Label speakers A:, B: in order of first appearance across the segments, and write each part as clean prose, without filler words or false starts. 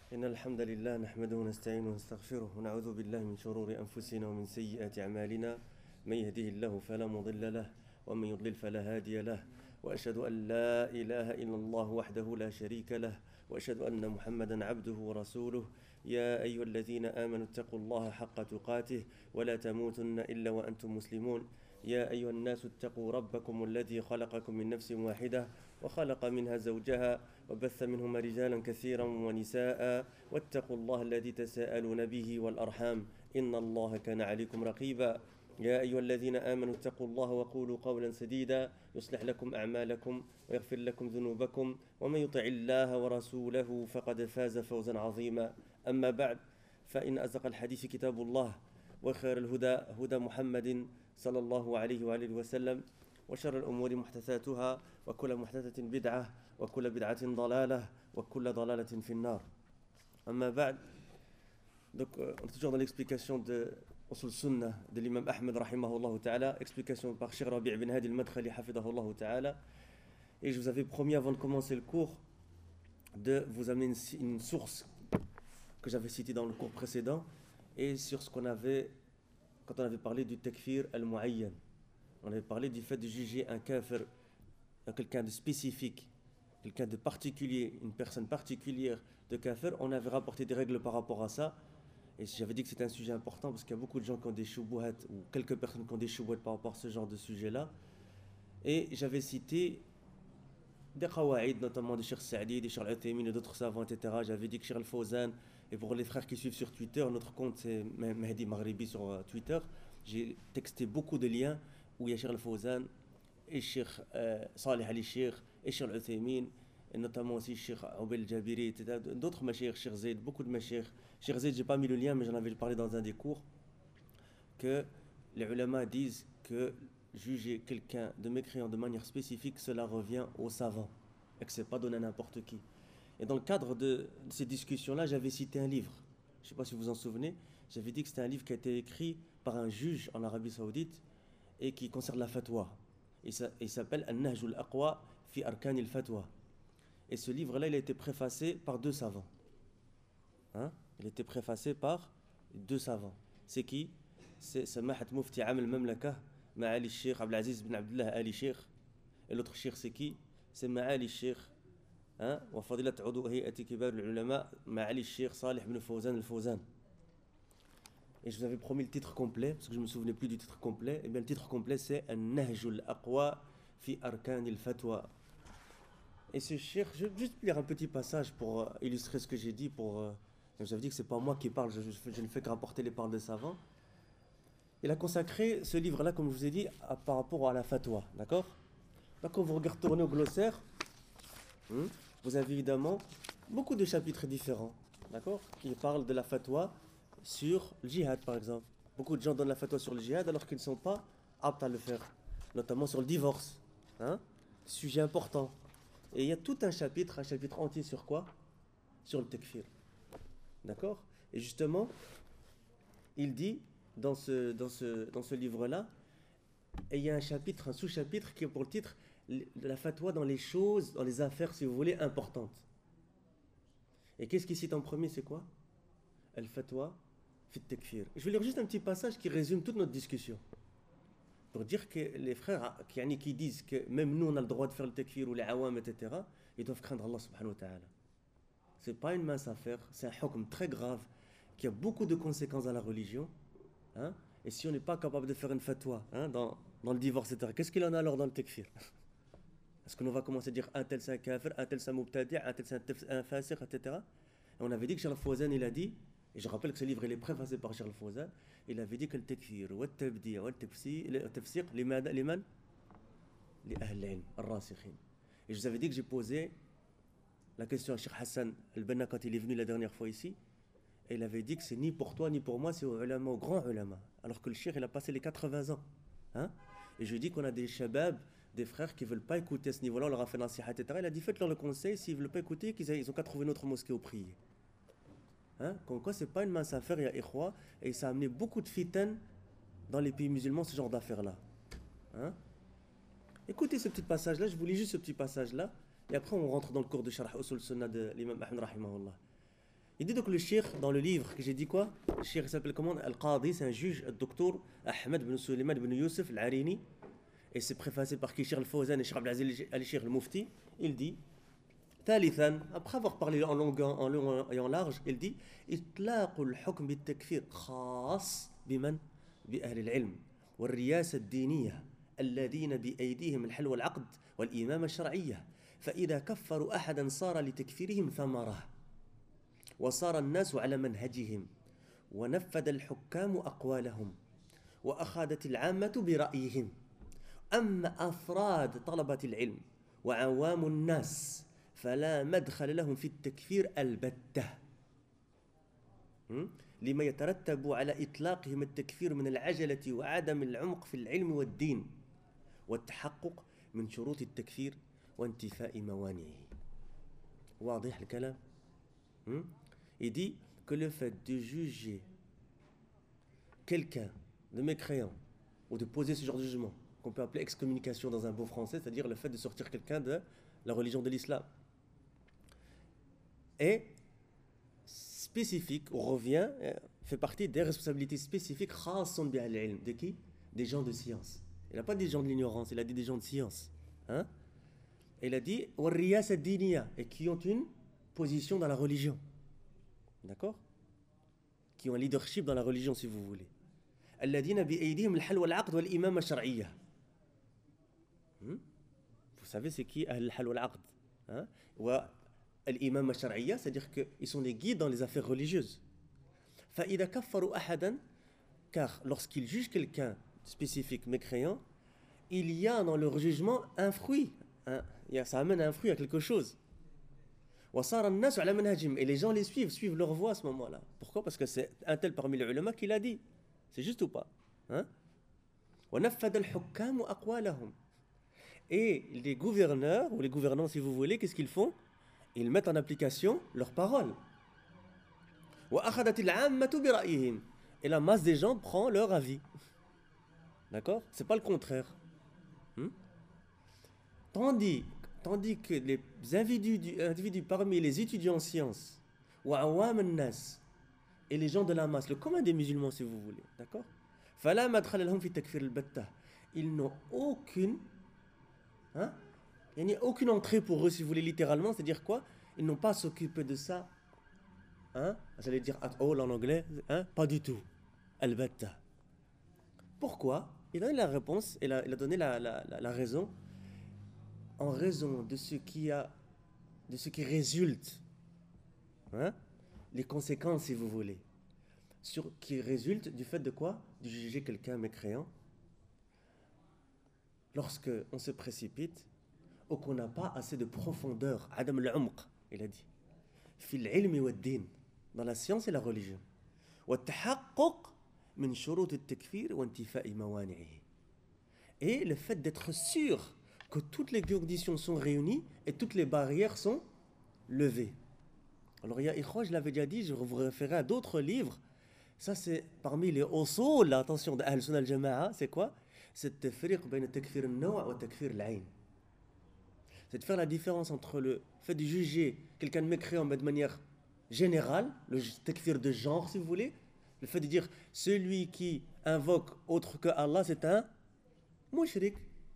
A: إن الحمد لله نحمده ونستعينه ونستغفره ونعوذ بالله من شرور أنفسنا ومن سيئات أعمالنا من يهده الله فلا مضل له ومن يضلل فلا هادي له وأشهد أن لا إله إلا الله وحده لا شريك له وأشهد أن محمدا عبده ورسوله يا أيها الذين آمنوا اتقوا الله حق تقاته ولا تموتن إلا وأنتم مسلمون يا أيها الناس اتقوا ربكم الذي خلقكم من نفس واحدة وخلق منها زوجها وبث منهما رجالا كثيرا ونساء واتقوا الله الذي تساءلون به والأرحام إن الله كان عليكم رقيبا يا أيها الذين آمنوا اتقوا الله وقولوا قولا سديدا يصلح لكم أعمالكم ويغفر لكم ذنوبكم ومن يطع الله ورسوله فقد فاز فوزا عظيما أما بعد فإن أصدق الحديث كتاب الله وخير الهدى هدى محمد صلى الله عليه وآله وسلم وشر الأمور محدثاتها وكل محدثة بدعة وكل بدعة ضلالة وكل ضلالة في النار أما بعد. Donc on est toujours dans l'explication de Usul Sunnah de l'imam Ahmed rahimahullah ta'ala, explication par Cheikh Rabi' ibn Hadi al-Madkhali hafidahullah ta'ala. Et je vous avais promis avant de commencer le cours de vous amener une source que j'avais citée dans le cours précédent et sur ce qu'on avait, quand on avait parlé du takfir al-mu'ayyan. On avait parlé du fait de juger un kafir, quelqu'un de spécifique, quelqu'un de particulier, une personne particulière de kafir. On avait rapporté des règles par rapport à ça. Et j'avais dit que c'était un sujet important parce qu'il y a beaucoup de gens qui ont des shubuhat, ou quelques personnes qui ont des shubuhat par rapport à ce genre de sujet-là. Et j'avais cité des qawaïd, notamment de Cheikh Saadi, de Cheikh Al-Uthaymin et d'autres savants, etc. J'avais dit que Cheikh Al-Fawzan, et pour les frères qui suivent sur Twitter, notre compte c'est Mehdi Maghribi sur Twitter, j'ai texté beaucoup de liens où il y a Cheikh Al-Fawzan et Cheikh Salih Ali Cheikh et Cheikh Al-Uthaymin, et notamment aussi Cheikh Oubel Jabiri, etc. D'autres mashayikh, Cheikh Zayd, beaucoup de mashayikh. Cheikh Zayd, j'ai pas mis le lien, mais j'en avais parlé dans un des cours, que les ulama disent que juger quelqu'un de mécréant de manière spécifique, cela revient aux savants, et que c'est pas donné à n'importe qui. Et dans le cadre de ces discussions-là, j'avais cité un livre, je sais pas si vous vous en souvenez, j'avais dit que c'était un livre qui a été écrit par un juge en Arabie Saoudite, et qui concerne la fatwa. Il s'appelle An-Nahj al-Aqwa fi Arkan al-Fatwa. Et ce livre-là, il a été préfacé par deux savants. Il a été préfacé par deux savants. C'est qui? C'est Samahat Mufti Am al-Mamlaka, Ma'ali Sheikh Abdelaziz bin Abdullah Ali Sheikh. Et l'autre Sheikh, c'est qui? C'est Ma'ali Sheikh. Wa Fadilat Udu Hay'ati Kibar al-Ulama, Ma'ali Sheikh Salih bin Fawzan al-Fawzan. Et je vous avais promis le titre complet, parce que je ne me souvenais plus du titre complet. Et bien le titre complet, c'est An-Nahj al-Aqwa fi Arkan al-Fatwa. Et ce cheikh, je vais juste lire un petit passage pour illustrer ce que j'ai dit. J'avais dit que ce n'est pas moi qui parle, je ne fais que rapporter les paroles des savants. Il a consacré ce livre-là, comme je vous ai dit, par rapport à la fatwa. D'accord? Donc quand vous retournez au glossaire, vous avez évidemment beaucoup de chapitres différents, d'accord, qui parlent de la fatwa sur le djihad, par exemple. Beaucoup de gens donnent la fatwa sur le djihad alors qu'ils ne sont pas aptes à le faire, notamment sur le divorce. Sujet important. Et il y a tout un chapitre entier sur quoi? Sur le takfir. D'accord? Et justement, il dit dans ce livre-là, et il y a un chapitre, un sous-chapitre qui est pour le titre la fatwa dans les choses, dans les affaires, si vous voulez, importantes. Et qu'est-ce qu'il cite en premier? C'est quoi? Al-fatwa fi takfir. Je vais lire juste un petit passage qui résume toute notre discussion. Pour dire que les frères qui disent que même nous on a le droit de faire le takfir ou les awam, etc., ils doivent craindre Allah subhanahu wa ta'ala. C'est pas une mince affaire, c'est un hukm très grave qui a beaucoup de conséquences dans la religion. Et si on n'est pas capable de faire une fatwa dans le divorce, etc., qu'est-ce qu'il en a alors dans le takfir? Est-ce qu'on va commencer à dire un tel c'est un kafir, un tel c'est un mubtadi', un tel c'est un fasiq, etc. Et on avait dit que Cheikh Al-Fawzan il a dit, et je rappelle que ce livre il est préfacé par Cheikh Al-Fawzan, il avait dit que le takfir, le tabdi', le tafsiq, liman li ahl al-ilm, al-rasikhin. Et je vous avais dit que j'ai posé la question à Cheikh Hassan al-Banna quand il est venu la dernière fois ici, et il avait dit que c'est ni pour toi ni pour moi, c'est aux ulama, aux grands ulama. Alors que le cheikh il a passé les 80 ans. Et je lui ai dit qu'on a des shabab, des frères qui ne veulent pas écouter à ce niveau-là, on leur a fait nasihat, etc. Il a dit faites-leur le conseil, s'ils ne veulent pas écouter, ils n'ont qu'à trouver une autre mosquée au prier. Comme quoi, c'est pas une mince affaire, il y a ikhwa, et ça a amené beaucoup de fitan dans les pays musulmans, ce genre d'affaires-là. Écoutez ce petit passage-là, je vous lis juste ce petit passage-là, et après on rentre dans le cours de Sharh Usul Sunnah de l'imam Ahmed rahimahullah. Il dit donc le cheikh dans le livre que j'ai dit quoi? Le cheikh s'appelle comment? Al-Qadi, c'est un juge, le docteur Ahmed bin Suleiman bin Youssef Al-Arini. Et c'est préfacé par qui? Cheikh Al-Fawzan et Cheikh Abdelaziz Al-Cheikh Al-Mufti. Il dit, ثالثا, après avoir parlé en long et en large, il dit إطلاق الحكم بالتكفير خاص بمن؟ بأهل العلم والرياسة الدينية الذين بأيديهم الحل والعقد والإمامة الشرعية فإذا كفروا أحدا صار لتكفيرهم ثمرة وصار الناس على منهجهم ونفذ الحكام أقوالهم وأخذت العامة برأيهم أما أفراد طلبة العلم وعوام الناس فلا مدخل لهم في التكفير البتة لما يترتب على إطلاقهم التكفير من العجلة وعدم العمق في العلم والدين والتحقق من شروط التكفير وانتفاء موانعه. واضح الكلام؟ Il dit que le fait de juger quelqu'un de mécréant ou de poser ce genre de jugement qu'on peut appeler excommunication dans un beau français, c'est-à-dire le fait de sortir quelqu'un de la religion de l'islam, est spécifique, ou revient, fait partie des responsabilités spécifiques de qui? Des gens de science. Il n'a pas dit des gens de l'ignorance, il a dit des gens de science. Hein? Et il a dit et qui ont une position dans la religion. D'accord? Qui ont un leadership dans la religion, si vous voulez. Vous savez c'est qui al-hal wal-aqd? Al-imam al-shar'iyya, c'est-à-dire qu'ils sont des guides dans les affaires religieuses. فَإِذَا كَفَّرُوا أَحَدًا, car lorsqu'ils jugent quelqu'un spécifique mécréant, il y a dans leur jugement un fruit. Ça amène un fruit à quelque chose. وَصَارَ النَّاسُ عَلَى مَنْهَجِهِمْ, et les gens les suivent leur voie à ce moment-là. Pourquoi? Parce que c'est un tel parmi les ulama qui l'a dit. C'est juste ou pas? وَنَفَّدَ الْحُكَّامُ أَقْوَالَهُمْ, et les gouverneurs, ou les gouvernants si vous voulez, qu'est-ce qu'ils font? Ils mettent en application leurs paroles. Et la masse des gens prend leur avis. D'accord? C'est pas le contraire. Tandis que les individus parmi les étudiants en sciences, et les gens de la masse, le commun des musulmans si vous voulez, d'accord? Ils n'ont aucune il n'y a aucune entrée pour eux, si vous voulez, littéralement. C'est-à-dire quoi? Ils n'ont pas à s'occuper de ça. J'allais dire at all en anglais. Pas du tout. Al-batta. Pourquoi? Il a donné la réponse, il a donné la raison. En raison de ce qui résulte. Les conséquences, si vous voulez. Qui résultent du fait de quoi? De juger quelqu'un mécréant. Lorsque on se précipite, ou qu'on n'a pas assez de profondeur, adam al-umq, il a dit, fil ilmi wa din, dans la science et la religion, wa tahaqquq min shurut al-takfir wa intifa'i mawani'ihi, et le fait d'être sûr que toutes les conditions sont réunies et toutes les barrières sont levées. Alors il y a ikhwa, je l'avais déjà dit, je vous référer à d'autres livres. Ça c'est parmi les usul, attention, de Ahl Sunnah al-Jama'a, c'est quoi? C'est le tafriq bayna takfir al-naw' wa takfir al-ayn. C'est de faire la différence entre le fait de juger quelqu'un de mécréant mais de manière générale, le takfir de genre si vous voulez, le fait de dire celui qui invoque autre que Allah c'est un mushrik.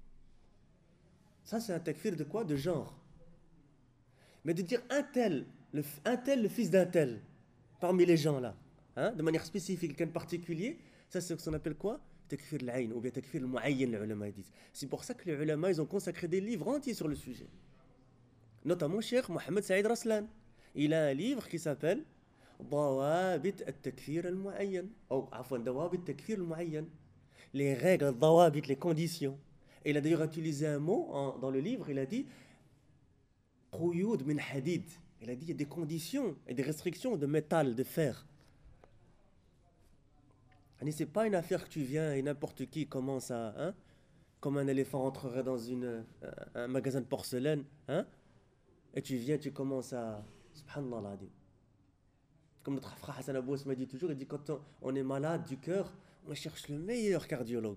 A: Ça c'est un takfir de quoi? De genre. Mais de dire un tel le fils d'un tel, parmi les gens là, de manière spécifique, quelqu'un de particulier, ça c'est ce qu'on appelle quoi? Takfir al-ayn, ou bien takfir al-mu'ayyan, les ulama disent. C'est pour ça que les ulama ils ont consacré des livres entiers sur le sujet. Notamment Cheikh Mohamed Saïd Raslan. Il a un livre qui s'appelle Dawabit al-takfir al-mu'ayyan, ou afwan Dawabit al-takfir al-mu'ayyan. Les règles, dawabit, les conditions. Et il a d'ailleurs utilisé un mot dans le livre, il a dit Quyud min hadid. Il a dit il y a des conditions et des restrictions de métal, de fer. C'est pas une affaire que tu viens et n'importe qui commence à, comme un éléphant rentrerait dans un magasin de porcelaine, et tu viens, tu commences à, subhanallah l'adi. Comme notre frère Hassan Abou m'a dit toujours, il dit quand on est malade du cœur, on cherche le meilleur cardiologue.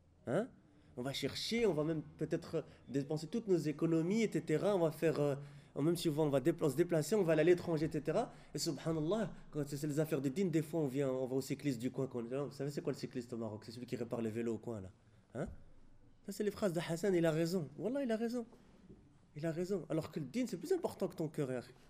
A: On va chercher, on va même peut-être dépenser toutes nos économies, etc. On va faire Même si on va se déplacer, on va aller à l'étranger, etc. Et subhanallah, quand c'est les affaires de din, des fois on va au cycliste du coin. Vous savez c'est quoi le cycliste au Maroc? C'est celui qui répare les vélos au coin là. Hein? Ça c'est les phrases de Hassan, il a raison. Wallah, il a raison. Il a raison. Alors que le din c'est plus important que ton cœur.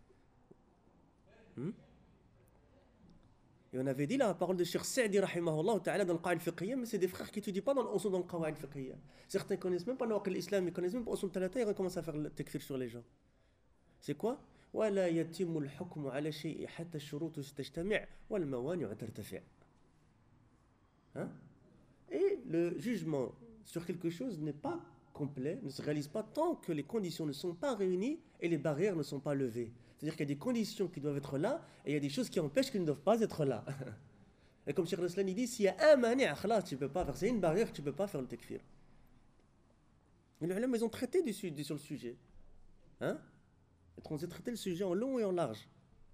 A: Et on avait dit la parole de Cheikh Saadi rahimahullah ta'ala dans le Qa'id al-Fiqhiyya, mais c'est des frères qui étudient pas dans l'usul dans le Qa'id al-Fiqhiyya. Certains connaissent même pas le l'islam, ils connaissent même pas l'usul talata, ils recommencent à faire le takfir sur les gens. C'est quoi? ولا يتم الحكم على شيء حتى الشروط تجتمع والموانع ترتفع. Hein? Et le jugement sur quelque chose n'est pas complet, ne se réalise pas tant que les conditions ne sont pas réunies et les barrières ne sont pas levées. C'est-à-dire qu'il y a des conditions qui doivent être là et il y a des choses qui empêchent qu'ils ne doivent pas être là. Et comme Cheikh Raslan dit, s'il y a un mani', tu ne peux pas faire, c'est une barrière, tu ne peux pas faire le takfir. Et les ulama, ils ont traité sur le sujet. Hein? Ils ont traité le sujet en long et en large.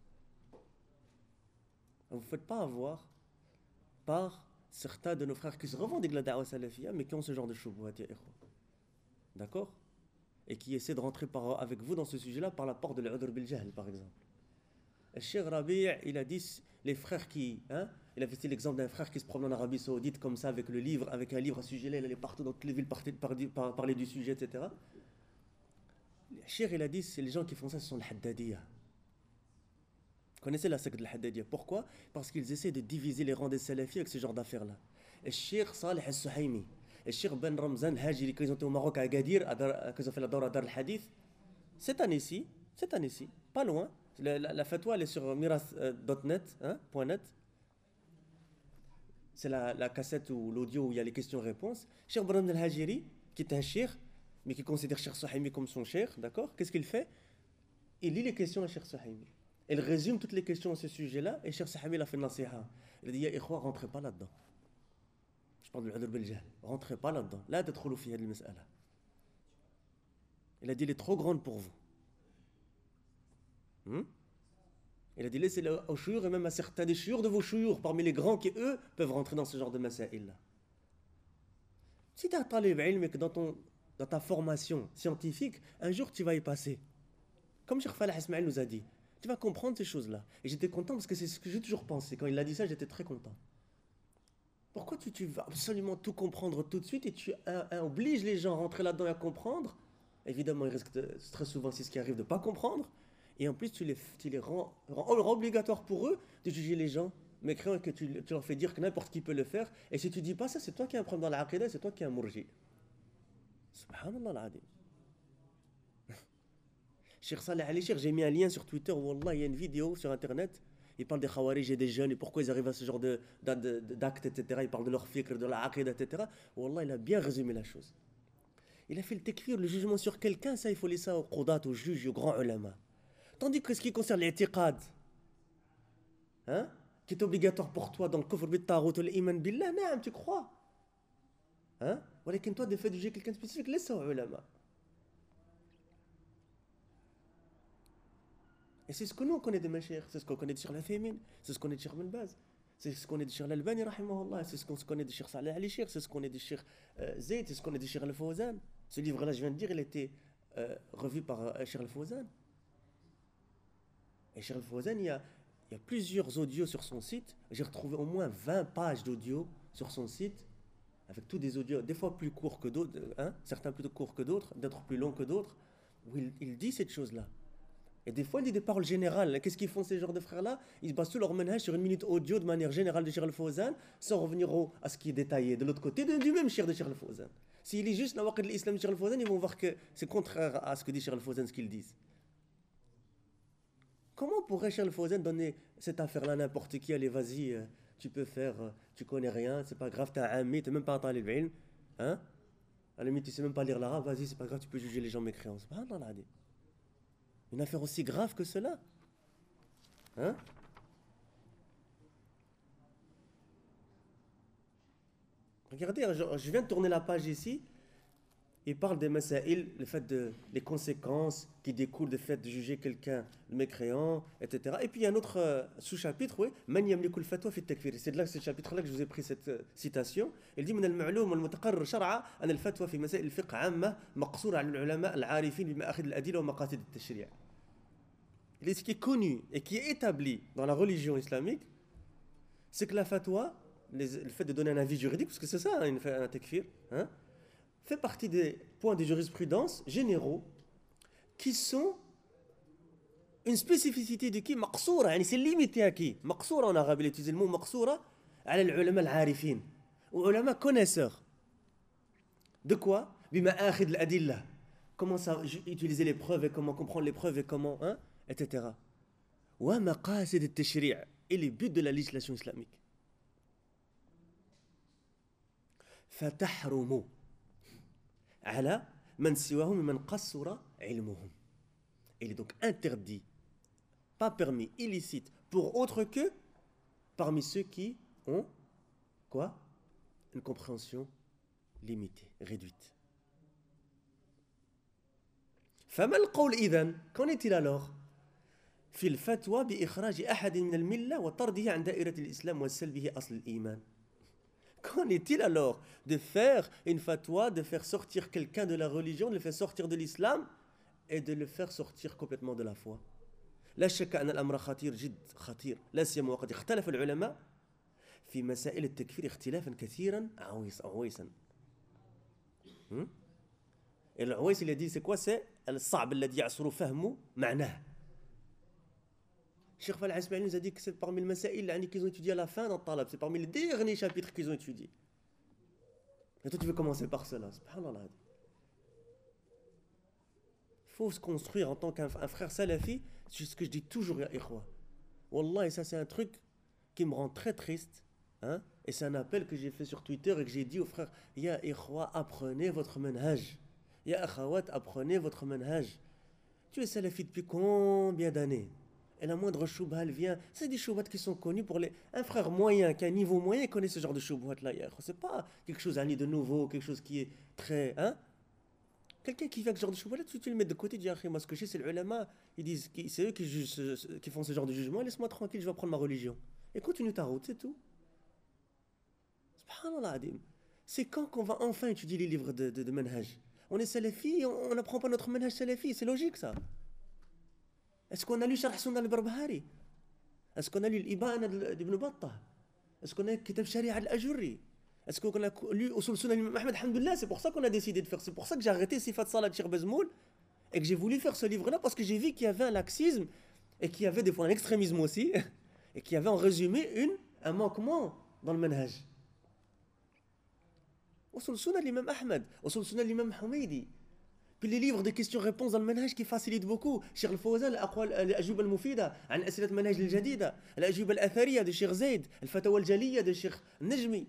A: Vous ne vous faites pas avoir par certains de nos frères qui se revendiquent la da'wa salafiyya, mais qui ont ce genre de choubouhat, ya ikhwa. D'accord? Et qui essaient de rentrer avec vous dans ce sujet-là par la porte de l'udr bil jahl, par exemple. Le Cheikh Rabi', il a dit, les frères qui... Hein, il avait fait l'exemple d'un frère qui se promène en Arabie Saoudite comme ça, avec un livre à ce sujet-là, il allait partout dans toutes les villes parler du sujet, etc. Le Cheikh, il a dit, c'est les gens qui font ça, ce sont les Haddadiyya. Vous connaissez la secte de l'Haddadiyya. Pourquoi? Parce qu'ils essaient de diviser les rangs des salafis avec ce genre d'affaires-là. Le Cheikh Salih al-Suhaimi, le Cheikh Ben Ramzan Hajiri, quand ils ont été au Maroc à Agadir, quand ils ont fait la Dawra Dar al-Hadith, cette année-ci, pas loin, la fatwa elle est sur miras.net, hein, .net. C'est la cassette ou l'audio où il y a les questions-réponses. Cheikh Ben Ramzan Hajiri, qui est un cheikh, mais qui considère Cheikh Suhaimi comme son cheikh, d'accord? Qu'est-ce qu'il fait? Il lit les questions à Cheikh Suhaimi. Il résume toutes les questions à ce sujet-là, et Cheikh Suhaimi a fait nasiha. Il a dit, ya ikhwa, rentrez pas là-dedans. Je parle de l'udr bil jahl. Rentrez pas là-dedans. Là, tadkhulu fi hadhihi al-mas'ala. Il a dit, elle est trop grande pour vous. Il a dit, laissez-le aux chouyours et même à certains des chouyours de vos chouyours, parmi les grands qui, eux, peuvent rentrer dans ce genre de masaïl-là. Si tu as talib ilm et que dans ta formation scientifique, un jour tu vas y passer. Comme Cheikh Falah Ismail nous a dit, tu vas comprendre ces choses-là. Et j'étais content parce que c'est ce que j'ai toujours pensé. Quand il a dit ça, j'étais très content. Pourquoi tu vas absolument tout comprendre tout de suite et tu obliges les gens à rentrer là-dedans et à comprendre? Évidemment, ils risquent très souvent, c'est ce qui arrive, de ne pas comprendre. Et en plus, tu les rends obligatoires pour eux de juger les gens mécréants et que tu leur fais dire que n'importe qui peut le faire. Et si tu dis pas ça, c'est toi qui as un problème dans l'aqidah, c'est toi qui es un murji. Subhanallah al-adim. Cheikh Saleh Ali Cheikh, j'ai mis un lien sur Twitter où Wallah, il y a une vidéo sur internet. Il parle des Khawarij et des jeunes et pourquoi ils arrivent à ce genre d'actes, etc. Il parle de leur fikr, de la aqidah, etc. Wallah, il a bien résumé la chose. Il a fait le takfir, le jugement sur quelqu'un, ça il faut laisser ça aux qudat, aux juges, aux grands ulama. Tandis que ce qui concerne l'i'tiqad, hein, qui est obligatoire pour toi dans le kufr bit taghut ou l'iman billah, naam, tu crois. Hein? Walakin toi, de fait de juger quelqu'un de spécifique, laisse ça aux ulama. Et c'est ce que nous on connaît de Mashiach, c'est ce qu'on connaît de Cheikh Al-Uthaymin, c'est ce qu'on connaît de Cheikh Ben Baz, c'est ce qu'on connaît de Cheikh Al-Albani rahimahullah, c'est ce qu'on connaît de Cheikh Saleh Ali Cheikh, c'est ce qu'on connaît de Cheikh Zayd, c'est ce qu'on connaît de Cheikh Al-Fawzan. Ce livre-là, je viens de dire, il a été revu par Cheikh Al-Fawzan. Et Cheikh Al-Fawzan, il y a plusieurs audios sur son site. J'ai retrouvé au moins 20 pages d'audio sur son site, avec tous des audios, des fois plus courts que d'autres, hein, certains plus courts que d'autres, d'autres plus longs que d'autres, où il dit cette chose-là. Et des fois, il dit des paroles générales. Qu'est-ce qu'ils font ces genres de frères-là? Ils basent tout leur manhaj sur une minute audio de manière générale de Cheikh Al-Fawzan, sans revenir à ce qui est détaillé de l'autre côté, du même Cheikh de Cheikh Al-Fawzan. S'il lit juste Nawaqid al-Islam de Cheikh Al-Fawzan, ils vont voir que c'est contraire à ce que dit Cheikh Al-Fawzan, ce qu'ils disent. Comment pourrait Cheikh Al-Fawzan donner cette affaire-là à n'importe qui? Allez, vas-y, tu peux faire, tu connais rien, c'est pas grave, t'es un ami, t'es même pas un talib ilm, hein? À la limite, tu sais même pas lire l'arabe, vas-y, c'est pas grave, tu peux juger les gens mécréants. Subhanallah. Une affaire aussi grave que cela, hein? Regardez, je viens de tourner la page ici. Il parle des masaïl, les conséquences qui découlent du fait de juger quelqu'un de mécréant, etc. Et puis il y a un autre sous-chapitre, oui, Man yamliku al-fatwa fi at-takfir. C'est de là, ce chapitre-là que je vous ai pris cette citation. Il dit, من المعلوم والمتقرر شرعا أن الفتوى في مسائل الفقه عامة مقصورة على العلماء العارفين بمآخذ الأدلة ومقاصد التشريع. ce qui est connu et qui est établi dans la religion islamique, c'est que la fatwa, le fait de donner un avis juridique, parce que c'est ça, hein, un takfir, hein, fait partie des points de jurisprudence généraux qui sont une spécificité de qui maqsoura, c'est limité à qui. Maqsoura en arabe, il utilise le mot maqsoura à l'ulama al-arifin, aux ulama connaisseurs. De quoi? Bima akhid al-adilla. Comment ça, utiliser les preuves et comment comprendre les preuves et comment, hein, etc. Wa maqasid al-tashri' et les buts de la législation islamique. Fatahrumu ala man siwahum man qassura ilmuhum. Il est donc interdit, pas permis, illicite, pour autre que parmi ceux qui ont, quoi? Une compréhension limitée, réduite. فما القول إذن؟ Qu'en est-il alors؟ في الفتوى بإخراج أحد من الملة وطرده عن دائرة الإسلام وسلبه أصل الإيمان. Qu'en est-il alors de faire une fatwa, de faire sortir quelqu'un de la religion, de le faire sortir de l'islam et de le faire sortir complètement de la foi. لا شك أن الأمر خطير جد خطير لا سيما وقد اختلف العلماء في مسائل التكفير اختلافا كثيرا عويسا. العويس اللي dit c'est quoi? C'est الصعب الذي يعصر فهمه معناه. Cheikh Fallah Ismail nous a dit que c'est parmi les masaïl qu'ils ont étudié à la fin dans Talab, c'est parmi les derniers chapitres qu'ils ont étudiés. Et toi tu veux commencer par cela, subhanallah. Il faut se construire en tant qu'un frère salafi, c'est ce que je dis toujours, ya ikhwa. Wallah, et ça c'est un truc qui me rend très triste, hein? Et c'est un appel que j'ai fait sur Twitter et que j'ai dit aux frères, ya ikhwa, apprenez votre manhaj. Ya akhawat, apprenez votre manhaj. Tu es salafi depuis combien d'années? Et la moindre choubha, elle vient. C'est des choubhats qui sont connus pour les. Un frère moyen, qui a un niveau moyen, connaît ce genre de choubhats-là. C'est pas quelque chose de nouveau, quelque chose qui est très. Hein? Quelqu'un qui vient avec ce genre de choubhats, tu le mets de côté, tu dis, moi, ce que je sais, c'est l'ulama. Ils disent, c'est eux qui jugent, qui font ce genre de jugement. Laisse-moi tranquille, je vais prendre ma religion. Et continue ta route, c'est tout. Subhanallah adim. C'est quand qu'on va enfin étudier les livres de manhaj? On est salafi, on n'apprend pas notre manhaj salafi, c'est logique ça. Est-ce qu'on a lu Sharh Sunnah al-Barbahari? Est-ce qu'on a lu l'Ibana d'Ibn Battah? Est-ce qu'on a lu Kitab Sharia al-Ajurri? Est-ce qu'on a lu Usul Sunnah al-Imam Ahmed? Alhamdulillah, c'est pour ça qu'on a décidé de faire. C'est pour ça que j'ai arrêté Sifat Salat Cheikh Bazmoul et que j'ai voulu faire ce livre-là parce que j'ai vu qu'il y avait un laxisme et qu'il y avait des fois un extrémisme aussi et qu'il y avait en résumé un manquement dans le manhaj. Usul Sunnah al-Imam Ahmed, Usul Sunnah al-Imam Humaydi. Puis les livres de questions-réponses dans le manhaj qui facilitent beaucoup. Cheikh Al-Fawzan, الأجوبة المفيدة عن أسئلة المنهج الجديدة، الأجوبة الأثرية de Cheikh Zaid, الفتاوى الجلية de Cheikh Najmi.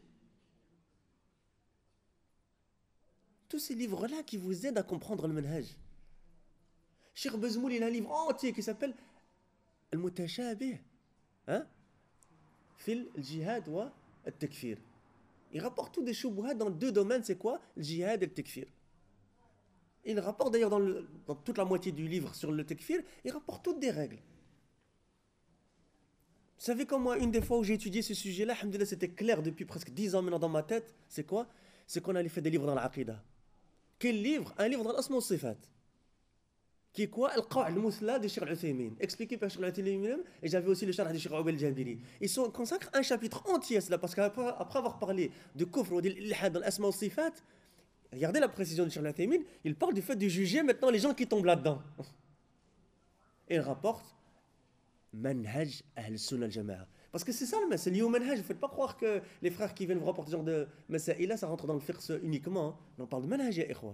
A: Tous ces livres-là qui vous aident à comprendre le manhaj. Cheikh Bazmoul, il a un livre entier qui s'appelle المتشابه في الجهاد والتكفير. Il rapporte tous des choubouhats dans deux domaines, c'est quoi? Le djihad et le tekfir. Il rapporte d'ailleurs dans toute la moitié du livre sur le tekfir, il rapporte toutes des règles. Vous savez comme moi, une des fois où j'ai étudié ce sujet-là, alhamdoulilah, c'était clair depuis presque 10 ans maintenant dans ma tête, c'est quoi? C'est qu'on allait faire des livres dans l'aqida. Quel livre? Un livre dans l'asma wa sifat. Qui est quoi? Al-Qaw'id al-Muthla de Cheikh Al-Uthaymin, expliqué par Cheikh Al-Uthaymin, et j'avais aussi le Sharh de Cheikh Ubayd al-Jabiri. Ils consacrent un chapitre entier à cela, parce qu'après avoir parlé de kufr ou d'il-ilhad dans l'asma wa sifat, regardez la précision de Cheikh Al-Uthaymin, il parle du fait de juger maintenant les gens qui tombent là-dedans. Et il rapporte Manhaj Ahl-Sunnah al-Jama'a. Parce que c'est ça, c'est lié au manhaj. Ne faites pas croire que les frères qui viennent vous rapporter ce genre de masaïla, ça rentre dans le fiqh uniquement. Hein. On parle de manhaj, ya ikhwa.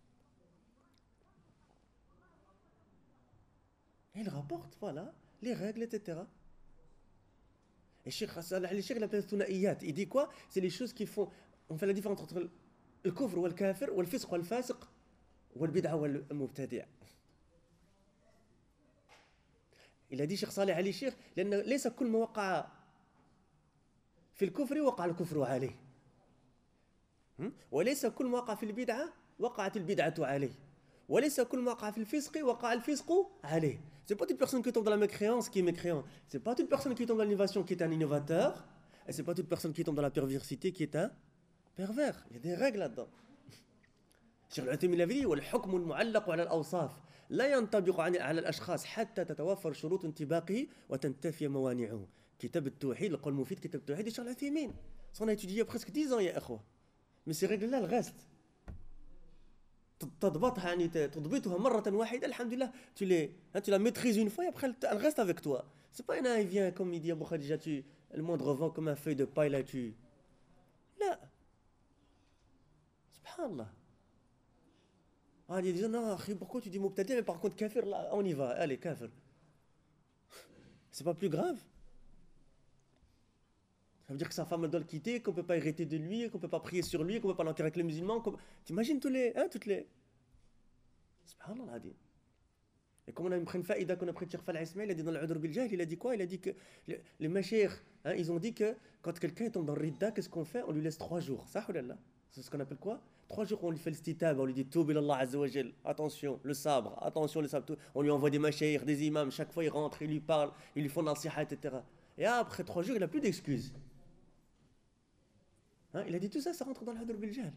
A: Et il rapporte, voilà, les règles, etc. Et Cheikh Hassan al-Cheikh, il appelle Thunaïyat. Il dit quoi? C'est les choses qui font. On fait la différence entre le kufr ou le kafir, ou le fisq ou le fasiq, ou le bid'a ou le mubtadi'. Il a dit Cheikh Saleh Ali Cheikh, لأن ليس كل ما وقع في الكفر وقع الكفر عليه. وليس كل ما وقع في البدعة وقعت البدعة عليه. وليس كل ما وقع في الفسق وقع الفسق عليه. C'est pas toute personne qui tombe dans la mécréance qui est mécréant. C'est pas toute personne qui tombe dans l'innovation qui est un innovateur. Et c'est pas toute personne qui tombe dans la perversité qui est un pervers. Il y a des règles là-dedans. Cheikh Al-Uthaymin avait dit والحكم المعلق على الأوصاف لا ينطبق على الأشخاص حتى تتوفر شروط انطباقه وتنتفي موانعه. كتاب التوحيد القول المفيد كتاب التوحيد الشيخ العثيمين. On a étudié presque 10 ans يا إخوة. Mais ces règles-là, elles restent. تضبطها يعني تضبطها مرة واحدة الحمد لله. Tu la maîtrises une fois et après elle reste avec toi. C'est pas un il vient comme il dit Abou Khadija, le monde revend comme un feuille de paille là tu. لا. Subhanallah. Ah, il dit non, pourquoi tu dis mubtadi mais par contre kafir là, on y va, allez kafir. C'est pas plus grave. Ça veut dire que sa femme doit le quitter, qu'on peut pas hériter de lui, qu'on peut pas prier sur lui, qu'on peut pas l'enterrer avec les musulmans. T'imagines toutes les. Subhanallah. Et comme on a pris une faïda qu'on a pris de Cheikh Fal Ismail, il a dit dans l'Udr bil Jahl, il a dit quoi? Il a dit que les mashayikh, ils ont dit que quand quelqu'un tombe dans le ridda, qu'est-ce qu'on fait? On lui laisse 3 jours. Ça, c'est ce qu'on appelle quoi? 3 jours, on lui fait le stitab, on lui dit Toub ilallah azza wa jal, attention, le sabre, on lui envoie des mashayikh, des imams, chaque fois il rentre, il lui parle, il lui font nasiha, etc. Et après 3 jours, il n'a plus d'excuses. Il a dit tout ça, ça rentre dans l'Udr bil Jahl.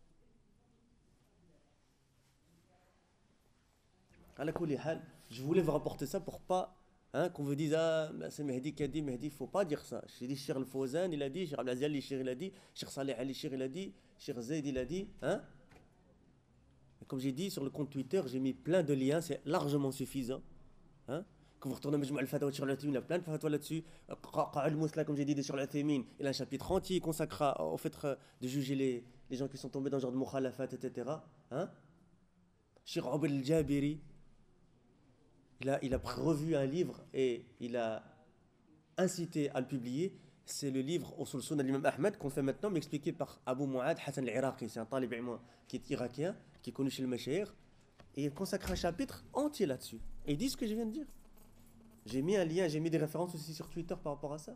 A: Je voulais vous rapporter ça pour pas qu'on vous dise c'est Mehdi qui a dit, Mehdi, il ne faut pas dire ça. J'ai dit Cheikh Al-Fawzan, il a dit, Cheikh Abdelaziz Al-Shir, il a dit, Cheikh Saleh Al-Shir, il a dit, Cheikh Zaid, il a dit. Et comme j'ai dit sur le compte Twitter, j'ai mis plein de liens, c'est largement suffisant. Quand vous retournez à Majmou al-Fatawa de Cheikh Al-Uthaymin, il y a plein de fatwas là-dessus. Qa'al Musla, comme j'ai dit, de Cheikh Al-Uthaymin, il a un chapitre entier consacré au fait de juger les gens qui sont tombés dans ce genre de mukhalafat, etc. Cheikh Abd al-Jabiri, il a revu un livre et il a incité à le publier. C'est le livre Usul Sunna de l'imam Ahmed qu'on fait maintenant, mais expliqué par Abu Mu'ad Hassan al-Iraqi. C'est un talib ilm qui est irakien, qui est connu chez le Mashayikh. Et il consacre un chapitre entier là-dessus. Et il dit ce que je viens de dire. J'ai mis un lien, j'ai mis des références aussi sur Twitter par rapport à ça.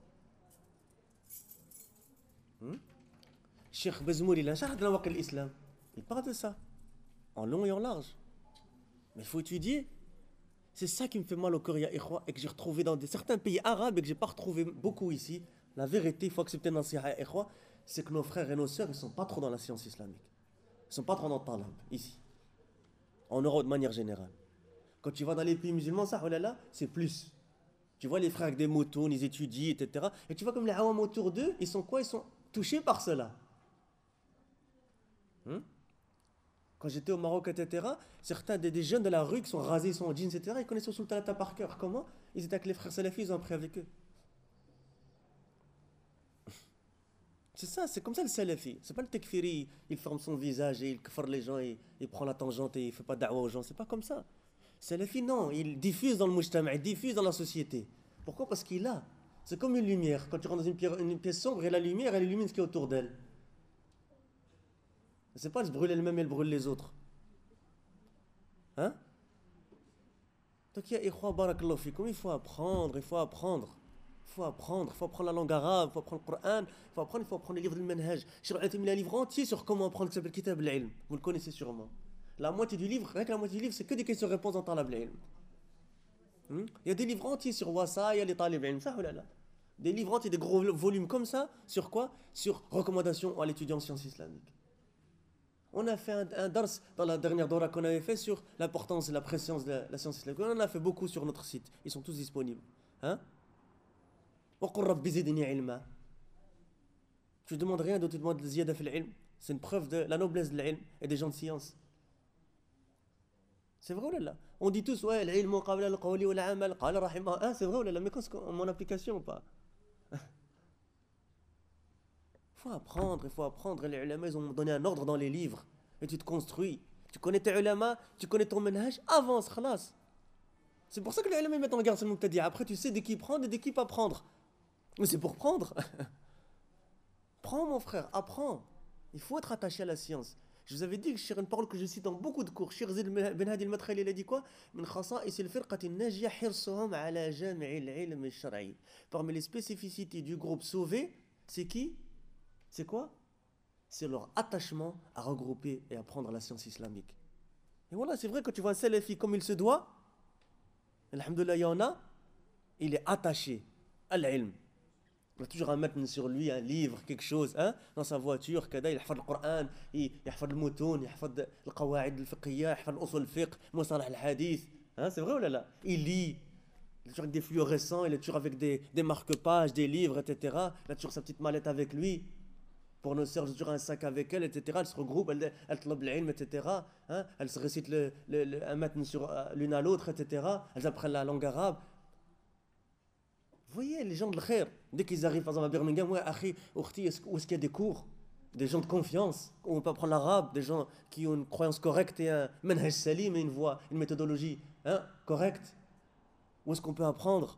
A: Cheikh Bezmoul, il a un charh de Nawaqil l'Islam. Il parle de ça, en long et en large. Mais il faut étudier. C'est ça qui me fait mal au cœur, ya ikhwa, et que j'ai retrouvé dans certains pays arabes et que j'ai pas retrouvé beaucoup ici. La vérité, il faut accepter nasiha, ya ikhwa, c'est que nos frères et nos sœurs, ils sont pas trop dans la science islamique. Ils sont pas trop dans le talab, ici. En Europe, de manière générale. Quand tu vas dans les pays musulmans, ça, oh là là, c'est plus. Tu vois les frères avec des motos, ils étudient, etc. Et tu vois comme les awam autour d'eux, ils sont quoi? Ils sont touchés par cela. Quand j'étais au Maroc, etc., certains des jeunes de la rue qui sont rasés, ils sont en jeans, etc., ils connaissaient Sultan par cœur. Comment? Ils étaient avec les frères salafis, ils ont appris avec eux. C'est ça, c'est comme ça le salafi. C'est pas le tekfiri, il ferme son visage et il kfar les gens et il prend la tangente et il fait pas da'wa aux gens. C'est pas comme ça. Salafi, non, il diffuse dans le mujtama', il diffuse dans la société. Pourquoi? Parce qu'il a. C'est comme une lumière. Quand tu rentres dans une pièce sombre et la lumière, elle illumine ce qui est autour d'elle. C'est pas elle se brûle elle-même et elle brûle les autres. Donc, ya ikhwa, barakallahu fikum, il faut apprendre. Il faut apprendre la langue arabe, il faut apprendre le Coran, il faut apprendre les livres du Manhaj. Cheikh Al-Uthaymin a un livre entier sur comment apprendre, qui s'appelle Kitab al-Ilm. Vous le connaissez sûrement. La moitié du livre, rien que la moitié du livre, c'est que des questions-réponses en talab al-ilm. Il y a des livres entiers sur Wasaya, les talib al-ilm, ça ou là. Des livres entiers, des gros volumes comme ça, sur quoi? Sur recommandations à l'étudiant en sciences islamiques. On a fait un dars dans la dernière dora qu'on avait fait sur l'importance et la présence de la science islamique. On en a fait beaucoup sur notre site. Ils sont tous disponibles. Tu ne demandes rien d'autre, tu demandes ziyada fil ilm. C'est une preuve de la noblesse de l'ilm et des gens de science. C'est vrai ou là? On dit tous, ouais, l'ilm qabla al-qawli wa al-amal, qala rahimah. C'est vrai ou là? Mais quand mon application ou pas? Il faut apprendre. Les ulama, ils ont donné un ordre dans les livres. Et tu te construis. Tu connais tes ulama, tu connais ton manhaj, avance, khalas. C'est pour ça que les ulama mettent en garde ce mubtadi'. Après, tu sais de qui prendre et de qui pas prendre. Mais c'est pour prendre. Prends, mon frère, apprends. Il faut être attaché à la science. Je vous avais dit que c'est une parole que je cite dans beaucoup de cours. Cheikh Zaid Ben Hadi al-Madkhali, il a dit quoi? Parmi les spécificités du groupe sauvé, c'est qui? C'est quoi? C'est leur attachement à regrouper et apprendre la science islamique. Et voilà, c'est vrai, quand tu vois un salafi comme il se doit, alhamdoulilah, il y en a, il est attaché à l'ilm. Il a toujours un matn sur lui, un livre, quelque chose, hein, dans sa voiture, كذا يحفظ القرآن, يحفظ المتون, يحفظ القواعد الفقهية, يحفظ الأصول الفقه, مصطلح الحديث, hein, c'est vrai ou là? Il lit, il est toujours avec des fluorescents, il est toujours avec des marque-pages, des livres, etc. Il a toujours sa petite mallette avec lui. Pour nos sœurs, j'ai toujours un sac avec elle, etc. Elles se regroupent, elles tlab l'ilm, etc. Hein, elles se récitent un matn sur l'une à l'autre, etc. Elles apprennent la langue arabe. Vous voyez, les gens de l'khair, dès qu'ils arrivent par exemple à Birmingham, ouais, akhi, ukhti, où est-ce qu'il y a des cours? Des gens de confiance, où on peut apprendre l'arabe, des gens qui ont une croyance correcte et un manhaj salim et une voie, une méthodologie, hein, correcte. Où est-ce qu'on peut apprendre?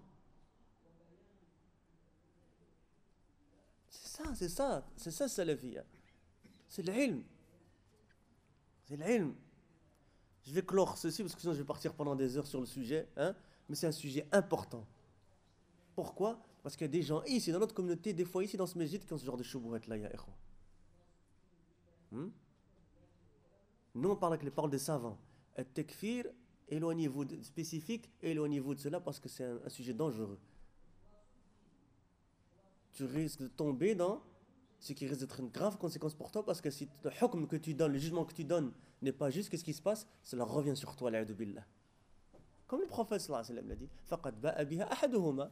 A: C'est ça, salafiyya. C'est l'ilm. C'est l'ilm. Je vais clore ceci parce que sinon je vais partir pendant des heures sur le sujet, hein, mais c'est un sujet important. Pourquoi? Parce qu'il y a des gens ici dans notre communauté, des fois ici dans ce masjid, qui ont ce genre de choubouettes là, ya ikhwa. Nous on parle avec les paroles des savants. At-takfir, éloignez-vous spécifique, éloignez-vous de cela parce que c'est un sujet dangereux. Tu risques de tomber dans ce qui risque d'être une grave conséquence pour toi parce que si le hukm que tu donnes, le jugement que tu donnes n'est pas juste, qu'est-ce qui se passe? Cela revient sur toi, l'a'udhu billah. Comme le prophète sallallahu alayhi wa sallam l'a dit, faqad ba'a biha ahaduhuma.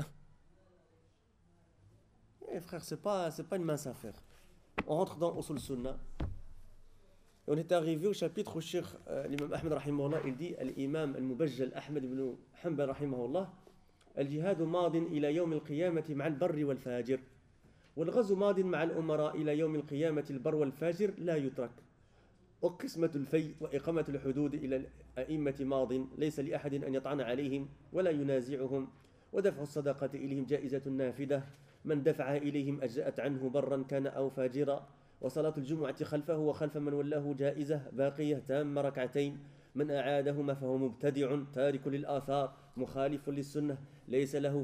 A: Eh frère, c'est pas une mince affaire. On rentre dans Usul Sunnah. Et on est arrivé au chapitre où Cheikh l'imam Ahmed rahimahullah, il dit al-imam al-mubajjal Ahmed ibn Hanbal rahimahullah, الجهاد ماض إلى يوم القيامة مع البر والفاجر والغزو ماض مع الأمراء إلى يوم القيامة البر والفاجر لا يترك وقسمة الفي وإقامة الحدود إلى الأئمة ماض ليس لأحد أن يطعن عليهم ولا ينازعهم ودفع الصدقة إليهم جائزة نافذة من دفعها إليهم أجزأت عنه برا كان أو فاجرا وصلاة الجمعة خلفه وخلف من ولاه جائزة باقية تامة ركعتين من أعادهما فهو مبتدع تارك للآثار مخالف للسنة ليس له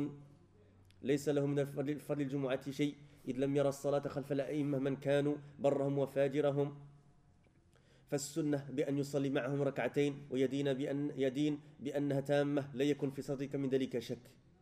A: من فضل الجمعة شيء إذ لم يرى الصلاة خلف الأئمة من كانوا برهم وفاجرهم فالسنة بأن يصلي معهم ركعتين يدين بأنها تامة لا يكن في صدرك من ذلك شك.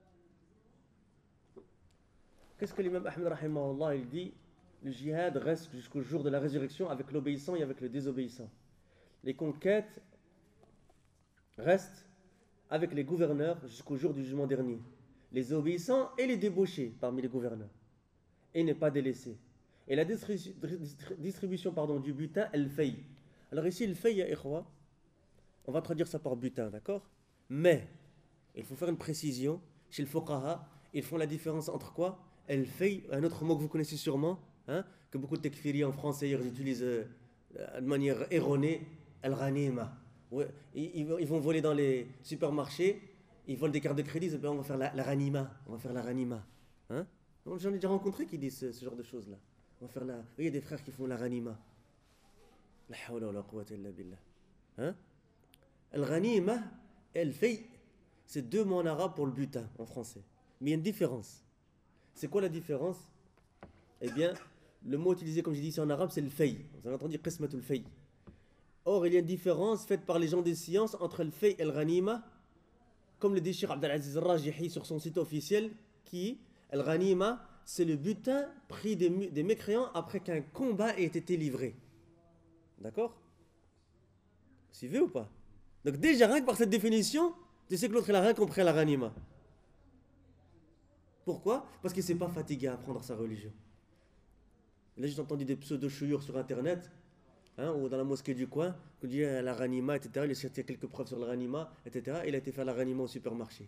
A: Qu'est-ce que l'imam Ahmed rahimahullah il dit? Le jihad reste jusqu'au jour de la résurrection avec l'obéissant et avec le désobéissant. Les conquêtes restent avec les gouverneurs jusqu'au jour du jugement dernier. Les obéissants et les débauchés parmi les gouverneurs. Et n'est pas délaissé. Et la distribution du butin, elle faille. Alors ici, le faille, ya ikhwa, on va traduire ça par butin, d'accord? Mais, il faut faire une précision. Chez le fuqaha, ils font la différence entre quoi? El faille, un autre mot que vous connaissez sûrement, hein, que beaucoup de tekfiri en français ils utilisent de manière erronée, al-ghanima. Ouais, ils vont voler dans les supermarchés, ils volent des cartes de crédit, ils disent, on va faire la ghanima, on va faire la ghanima. Hein? J'en ai déjà rencontré qui disent ce genre de choses-là. On va faire la... Il y a des frères qui font la ghanima. La hawla wa la quwwata illa billah. Hein? Al-ghanima, al-fay, c'est deux mots en arabe pour le butin en français. Mais il y a une différence. C'est quoi la différence? Eh bien, le mot utilisé, comme j'ai dit ici en arabe, c'est le fay. Vous avez entendu qismatul fay. Or, il y a une différence faite par les gens des sciences entre le fay et le ghanima, comme le dit Cheikh Abdelaziz Rajihi sur son site officiel, qui, le ghanima, c'est le butin pris des mécréants après qu'un combat ait été livré. D'accord? Vous suivez ou pas? Donc déjà, rien que par cette définition, tu sais que l'autre, il n'a rien compris à la ghanima. Pourquoi? Parce qu'il ne s'est pas fatigué à apprendre sa religion. Là, j'ai entendu des pseudo-chouyours sur Internet, hein, ou dans la mosquée du coin, qu'on dit la ranima, etc. Il a cherché quelques preuves sur la ranima, etc. Il a été faire la ranima au supermarché.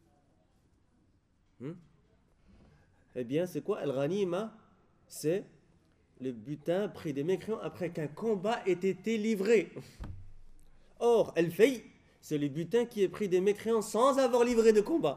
A: Eh bien, c'est quoi? El ranima, c'est le butin pris des mécréants après qu'un combat ait été livré. Or, el fay, c'est le butin qui est pris des mécréants sans avoir livré de combat.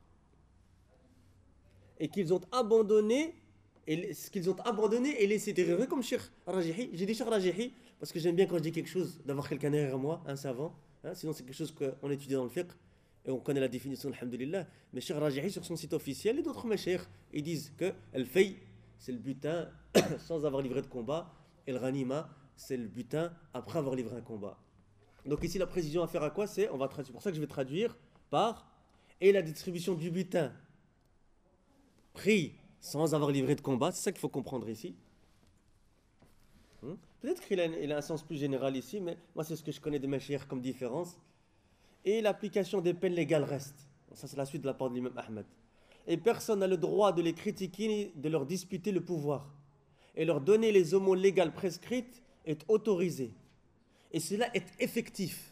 A: Et qu'ils ont abandonné et laissé derrière eux, comme Cheikh Rajihi. J'ai dit Cheikh Rajihi parce que j'aime bien quand je dis quelque chose d'avoir quelqu'un derrière moi, un savant, hein, sinon c'est quelque chose qu'on étudie dans le fiqh et on connaît la définition, alhamdulillah. Mais Cheikh Rajihi sur son site officiel et d'autres meshayikh, ils disent que el fay, c'est le butin sans avoir livré de combat, et le ghanima, c'est le butin après avoir livré un combat. Donc ici la précision à faire à quoi? C'est pour ça que je vais traduire par et la distribution du butin prie sans avoir livré de combat, c'est ça qu'il faut comprendre ici. Peut-être il a un sens plus général ici, mais moi c'est ce que je connais de mes chers comme différence. Et l'application des peines légales reste. Ça c'est la suite de la part de l'imam Ahmed. Et personne n'a le droit de les critiquer, de leur disputer le pouvoir. Et leur donner les aumônes légales prescrites est autorisé. Et cela est effectif.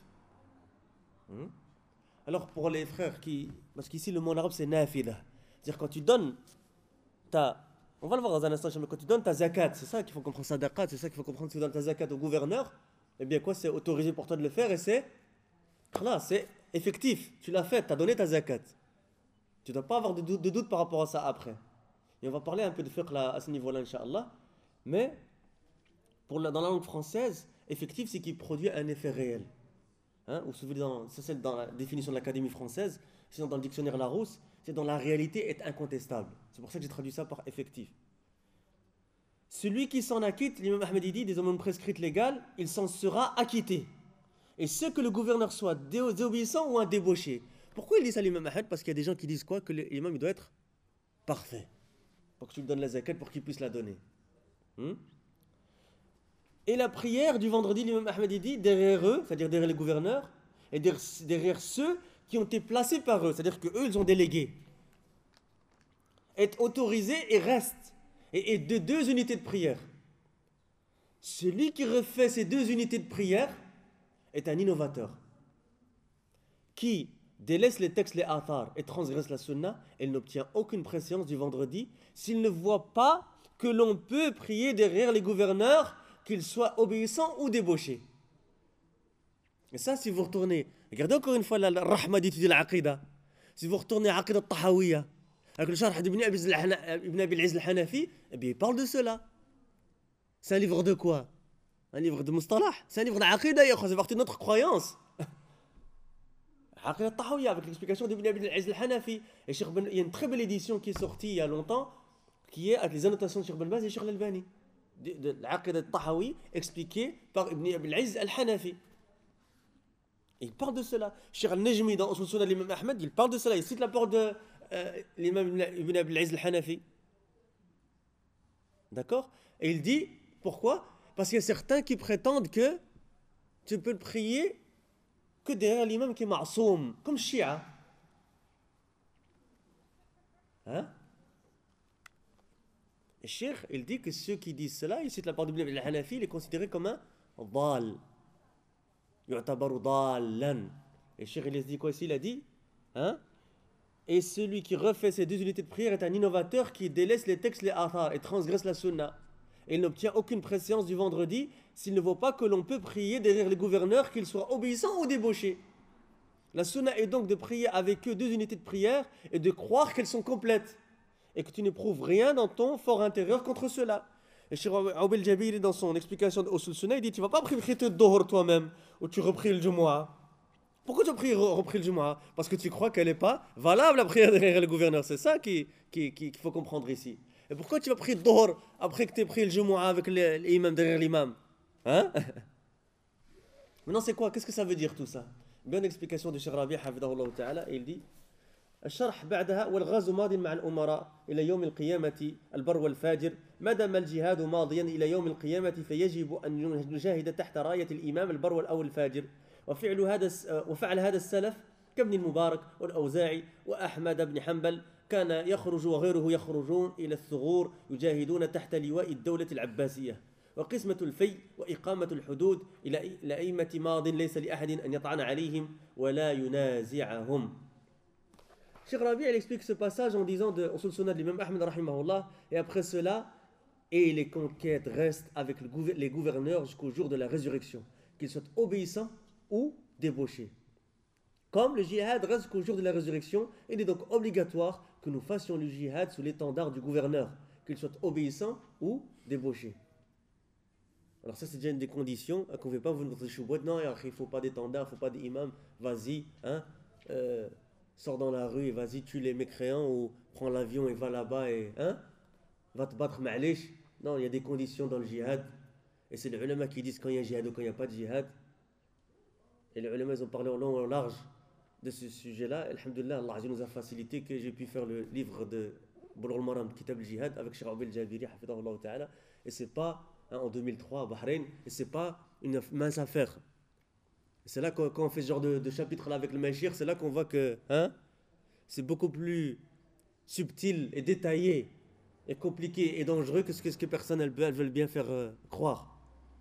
A: Alors pour les frères qui... Parce qu'ici le mot en arabe c'est nafida. C'est-à-dire quand tu donnes ta... On va le voir dans un instant, mais quand tu donnes ta zakat, c'est ça qu'il faut comprendre, sadaqat, c'est ça qu'il faut comprendre, si tu donnes ta zakat au gouverneur, eh bien quoi, c'est autorisé pour toi de le faire et c'est... Là, c'est effectif. Tu l'as fait, tu as donné ta zakat. Tu ne dois pas avoir de doute par rapport à ça après. Et on va parler un peu de fiqh là, à ce niveau-là, Inch'Allah. Mais dans la langue française, effectif, c'est qu'il produit un effet réel. Vous vous souvenez, ça c'est dans la définition de l'Académie française, sinon dans le dictionnaire Larousse, c'est dans la réalité est incontestable. C'est pour ça que j'ai traduit ça par effectif. Celui qui s'en acquitte, l'imam Ahmed dit, des aumônes prescrites légales, il s'en sera acquitté. Et ce que le gouverneur soit désobéissant ou un débauché. Pourquoi il dit ça l'imam Ahmed? Parce qu'il y a des gens qui disent quoi? Que l'imam il doit être parfait. Pour que tu lui donnes la zakat, pour qu'il puisse la donner. Et la prière du vendredi, l'imam Ahmed dit, derrière eux, c'est-à-dire derrière les gouverneurs, et derrière ceux qui ont été placés par eux, c'est-à-dire qu'eux, ils ont délégué, est autorisé et reste, et de 2 unités de prière. Celui qui refait ces 2 unités de prière est un innovateur, qui délaisse les textes, les athar, et transgresse la sunna, et n'obtient aucune préséance du vendredi, s'il ne voit pas que l'on peut prier derrière les gouverneurs, qu'ils soient obéissants ou débauchés. Et ça, si vous retournez, regardez encore une fois la rahma d'étudier l'aqida. Si vous retournez à l'aqida tahawiyya, avec le sharh d'Ibn Abi al-Izz al-Hanafi, eh bien, il parle de cela. C'est un livre de quoi? Un livre de mustalah. C'est un livre d'aqida, ça fait partie de notre croyance. Aqida tahawiyya, avec l'explication d'Ibn Abi al-Izz al-Hanafi. Et il y a une très belle édition qui est sortie il y a longtemps, qui est avec les annotations de Cheikh Ben Baz et Cheikh Al-Albani. De l'Aqida Tahawi expliqué par Ibn Abi al-Izz al-Hanafi. Il parle de cela. Cheikh al-Najmi dans Usul Sunnah de l'imam Ahmed, il parle de cela. Il cite la parole de l'imam Ibn Abi al-Izz al-Hanafi. D'accord? Et il dit, pourquoi? Parce qu'il y a certains qui prétendent que tu peux prier que derrière l'imam qui est ma'soum, comme Shia. Et Cheikh, il dit que ceux qui disent cela, il cite la part d'Ibn Abi al-Hanafi, il est considéré comme un dal. Yu'tabaru dallan. Et Cheikh, il dit quoi ici? Il a dit, et celui qui refait ces 2 unités de prière est un innovateur qui délaisse les textes, les athar, et transgresse la sunna. Et il n'obtient aucune préséance du vendredi s'il ne voit pas que l'on peut prier derrière les gouverneurs, qu'ils soient obéissants ou débauchés. La sunna est donc de prier avec eux 2 unités de prière et de croire qu'elles sont complètes. Et que tu n'éprouves rien dans ton fort intérieur contre cela. Et Cheikh Aoub el-Jabiri, dans son explication de Usul Sunnah, il dit, tu ne vas pas prier le Dohr toi-même, ou tu repris le Jumu'ah. Pourquoi tu as repris le Jumu'ah? Parce que tu crois qu'elle n'est pas valable la prière derrière le gouverneur. C'est ça qu'il faut comprendre ici. Et pourquoi tu vas prier le Dohr après que tu aies pris le Jumu'ah avec l'imam derrière l'imam? Maintenant c'est quoi? Qu'est-ce que ça veut dire tout ça? Bonne explication de Cheikh Rabi' hafidahullah ta'ala, et il dit, الشرح بعدها والغزو ماض مع الأمراء إلى يوم القيامة البر والفاجر ما دام الجهاد ماضيا إلى يوم القيامة فيجب أن نجاهد تحت راية الإمام البر أو الفاجر وفعل هذا السلف كابن المبارك والأوزاعي وأحمد بن حنبل كان يخرج وغيره يخرجون إلى الثغور يجاهدون تحت لواء الدولة العباسية وقسمة الفي وإقامة الحدود إلى أئمة ماض ليس لأحد أن يطعن عليهم ولا ينازعهم. Cheikh Rabi, elle explique ce passage en disant de Usul Sunnah de l'imam Ahmed rahimahullah, et après cela, et les conquêtes restent avec les gouverneurs jusqu'au jour de la résurrection, qu'ils soient obéissants ou débauchés. Comme le jihad reste jusqu'au jour de la résurrection, il est donc obligatoire que nous fassions le jihad sous l'étendard du gouverneur, qu'il soit obéissant ou débauché. Alors ça c'est déjà une des conditions, qu'on ne fait pas vous notre choubouette, non, il ne faut pas d'étendard, il ne faut pas d'imam, vas-y, sors dans la rue et vas-y, tue les mécréants ou prends l'avion et va là-bas et va te battre ma'lish. Non, il y a des conditions dans le djihad. Et c'est les ulama qui disent quand il y a djihad ou quand il n'y a pas de djihad. Et les ulama, ils ont parlé en long et en large de ce sujet-là. Alhamdulillah, Allah nous a facilité que j'ai pu faire le livre de Boulough al-Maram, Kitab al-Jihad, avec Cheikh Abdel Jabiri, hafidahullah ta'ala. Et c'est pas, hein, en 2003 à Bahreïn, et c'est pas une mince affaire. C'est là quand on fait ce genre de chapitre là avec le Mashir, c'est là qu'on voit que hein, c'est beaucoup plus subtil et détaillé et compliqué et dangereux que ce que personne elles veulent bien faire croire.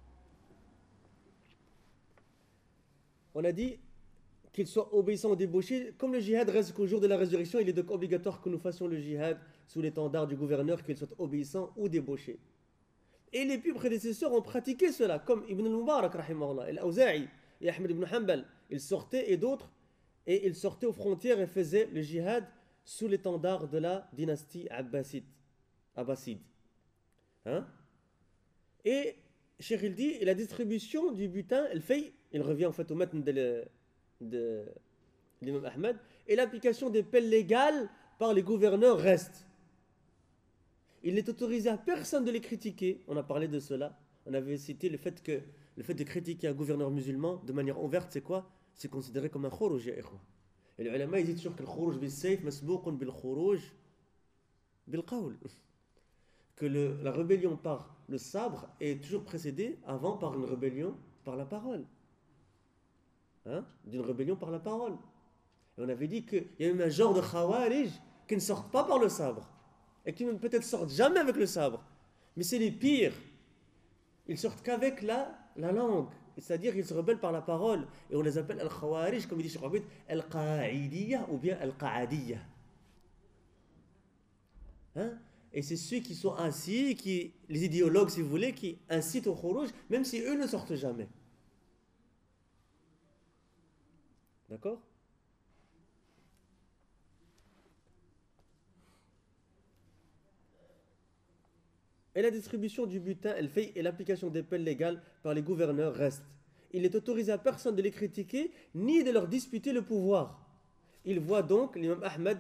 A: On a dit qu'ils soient obéissants ou débauchés, comme le djihad reste qu'au jour de la résurrection, il est donc obligatoire que nous fassions le djihad sous l'étendard du gouverneur, qu'il soit obéissant ou débauché. Et les plus prédécesseurs ont pratiqué cela, comme Ibn al-Mubarak, rahimahullah, Al-Awza'i et Ahmed ibn Hanbal. Ils sortaient et d'autres, et ils sortaient aux frontières et faisaient le djihad sous l'étendard de la dynastie abbasside. Hein? Et Cheikh il dit, la distribution du butin, elle fait, il revient en fait au matin de l'imam Ahmed, et l'application des peines légales par les gouverneurs reste. Il n'est autorisé à personne de les critiquer. On a parlé de cela. On avait cité le fait de critiquer un gouverneur musulman de manière ouverte, c'est quoi? C'est considéré comme un khuruj, ya ikhwa. Et les ulama, ils disent toujours que le khuruj bil sayf masbouqun bil khuruj bil qawl. Que la rébellion par le sabre est toujours précédée avant par une rébellion par la parole. Hein? D'une rébellion par la parole. Et on avait dit qu'il y a même un genre de khawarij qui ne sortent pas par le sabre. Et qui même peut-être sortent jamais avec le sabre. Mais c'est les pires. Ils sortent qu'avec la langue. C'est-à-dire qu'ils se rebellent par la parole. Et on les appelle al-khawarij, comme il dit Cheikh Abid, al-qa'idiyya ou bien al-qa'adiyya. Hein? Et c'est ceux qui sont assis, les idéologues si vous voulez, qui incitent au khuruj, même si eux ne sortent jamais. D'accord? Et la distribution du butin, elle fait, et l'application des peines légales par les gouverneurs reste. Il n'est autorisé à personne de les critiquer, ni de leur disputer le pouvoir. Il voit donc l'imam Ahmed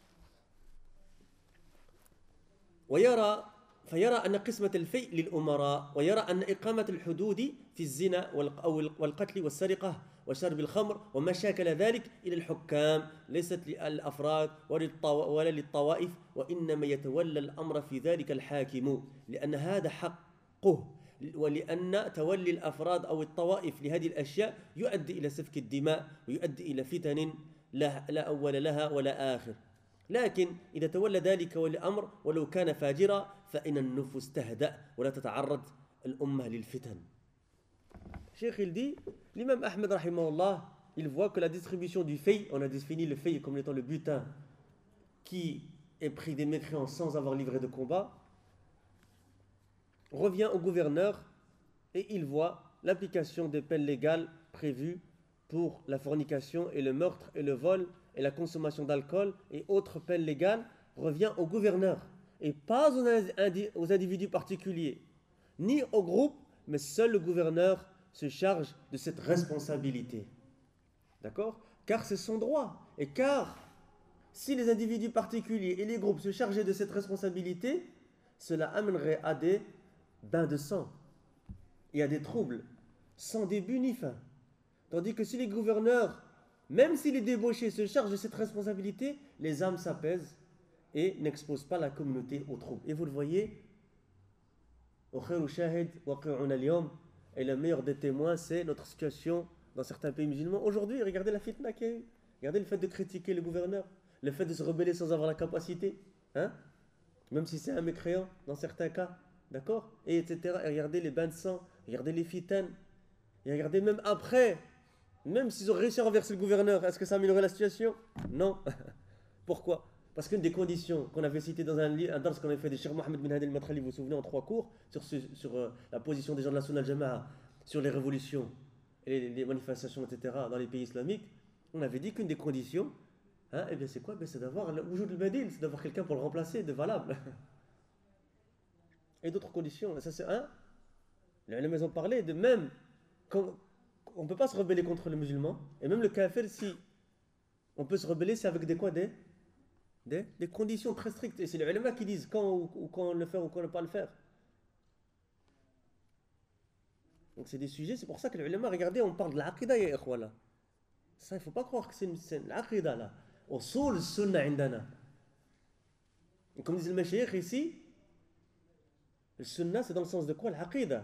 A: فيرى أن قسمة الفيء للأمراء ويرى أن إقامة الحدود في الزنا والقتل والسرقة وشرب الخمر وما شاكل ذلك إلى الحكام ليست للأفراد ولا للطوائف وإنما يتولى الأمر في ذلك الحاكم لأن هذا حقه ولأن تولي الأفراد أو الطوائف لهذه الأشياء يؤدي إلى سفك الدماء ويؤدي إلى فتن لا أول لها ولا آخر لكن إذا تولى ذلك ولي الأمر ولو كان فاجرا فإن النفوس تهدأ ولا تتعرض الأمة للفتن. Cheikh il dit, l'imam Ahmed rahimahullah, il voit que la distribution du fay, on a défini le fay comme étant le butin qui est pris des mécréants sans avoir livré de combat, revient au gouverneur et il voit l'application des peines légales prévues pour la fornication et le meurtre et le vol et la consommation d'alcool et autres peines légales revient au gouverneur et pas aux individus particuliers, ni au groupe, mais seul le gouverneur se charge de cette responsabilité. D'accord? Car c'est son droit. Et car si les individus particuliers et les groupes se chargeaient de cette responsabilité, cela amènerait à des bains de sang et à des troubles sans début ni fin. Tandis que si les gouverneurs, même si les débauchés se chargent de cette responsabilité, les âmes s'apaisent et n'exposent pas la communauté aux troubles. Et vous le voyez, et le meilleur des témoins, c'est notre situation dans certains pays musulmans. Aujourd'hui, regardez la fitna qu'il y a eu. Regardez le fait de critiquer le gouverneur, le fait de se rebeller sans avoir la capacité, hein? Même si c'est un mécréant dans certains cas, d'accord? Et etc. Et regardez les bains de sang, regardez les fitanes, et regardez même après, même s'ils ont réussi à renverser le gouverneur, est-ce que ça améliorerait la situation? Non. Pourquoi? Parce qu'une des conditions qu'on avait citées dans un dars qu'on avait fait de Cheikh Mohammed bin Hadi al-Matrali, vous vous souvenez, en 3 cours, sur la position des gens de la Sunna al-Jama'a, sur les révolutions et les manifestations, etc., dans les pays islamiques, on avait dit qu'une des conditions, hein, eh bien c'est quoi? C'est d'avoir le wujud al-badil, c'est d'avoir quelqu'un pour le remplacer, de valable. Et d'autres conditions, ça c'est un. Les ulama ont parlé de même, on ne peut pas se rebeller contre le musulman, et même le kafir, si on peut se rebeller, c'est avec des quoi? Des conditions très strictes. Et c'est les ulama qui disent quand le faire ou quand ne pas le faire. Donc c'est des sujets, c'est pour ça que les ulama, regardez, on parle de l'aqida, ya ikhwala. Ça, il ne faut pas croire que c'est l'aqida là. Usul sunnah indana. Et comme disent le Mashaykh ici, le sunnah c'est dans le sens de quoi? L'aqida.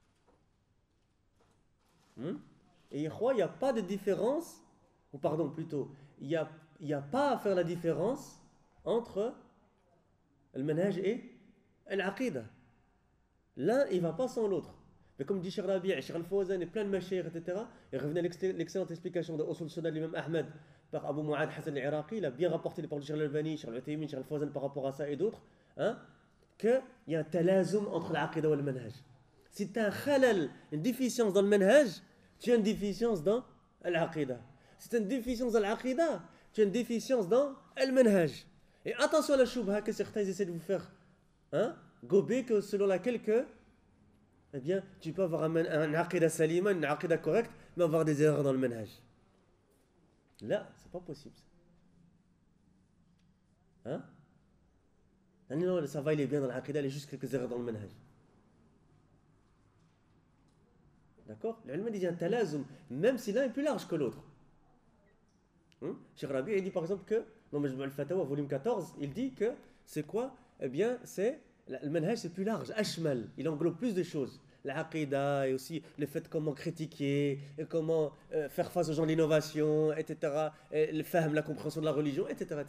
A: Et il n'y a pas de différence, ou pardon plutôt, il n'y a pas à faire la différence entre le manhaj et l'aqida. L'un, il ne va pas sans l'autre. Mais comme dit Cheikh Rabi', Cheikh Al-Fawzan et plein de mashayikh, etc., et revenez à l'excellente explication de Usul Sunnah de l'imam Ahmed par Abu Mu'ad Hassan al-Iraqi, il a bien rapporté les paroles de Cheikh Al-Albani, Cheikh Al-Uthaymin, Cheikh Al-Fawzan par rapport à ça et d'autres, qu'il y a un talazum entre l'aqida et le manhaj. Si tu as un khalal, une déficience dans le manhaj, tu as une déficience dans l'aqida. Si tu as une déficience dans l'aqida, tu as une déficience dans le manhaj. Et attention à la shubha que certains essaient de vous faire gober, que selon laquelle que, eh bien, tu peux avoir un aqida salima, une aqida correcte, mais avoir des erreurs dans le manhaj. Là, c'est pas possible. Non, ça va, il est bien dans l'aqida, il y a juste quelques erreurs dans le manhaj. D'accord? L'ilm dit un talazum, même si l'un est plus large que l'autre. Cheikh Rabi' il dit par exemple que, dans Majmu' al-Fatawa, volume 14, il dit que c'est quoi? Eh bien, le manhaj c'est plus large, ashmal, il englobe plus de choses. L'aqida et aussi le fait comment critiquer, et comment faire face aux gens de l'innovation, etc. Et le fahm, la compréhension de la religion, etc.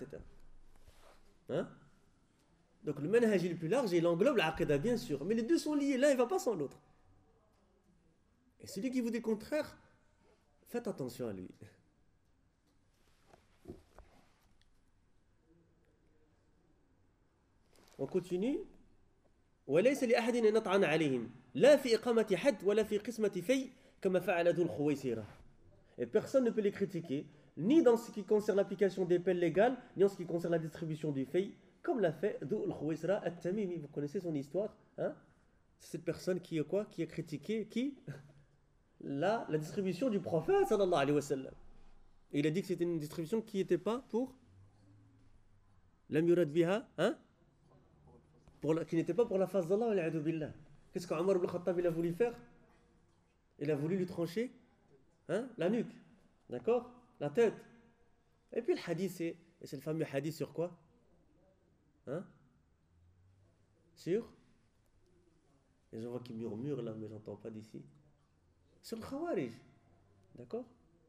A: Donc le manhaj est le plus large et il englobe l'aqida bien sûr, mais les deux sont liés, l'un il ne va pas sans l'autre. Et celui qui vous dit le contraire, faites attention à lui. On continue. وليس لأحد أن يطعن عليهم لا في إقامة حد ولا في قسمة في كما فعل ذو الخويصرة. Et personne ne peut les critiquer, ni dans ce qui concerne l'application des peines légales, ni en ce qui concerne la distribution du fay, comme l'a fait Dhu al-Khuwaysira at-Tamimi. Vous connaissez son histoire, C'est cette personne qui a critiqué la distribution du prophète sallallahu alayhi wa sallam. Et il a dit que c'était une distribution qui n'était pas pour lam yurad biha, qui n'était pas pour la face d'Allah, wal-'iyadhu billah. Qu'est-ce qu'Omar ibn Khattab il a voulu faire? Il a voulu lui trancher la nuque, d'accord, la tête. Et puis le hadith, c'est le fameux hadith sur quoi? Sur, et je vois qu'il murmure là, mais j'entends pas d'ici. Sur le Khawarij, d'accord.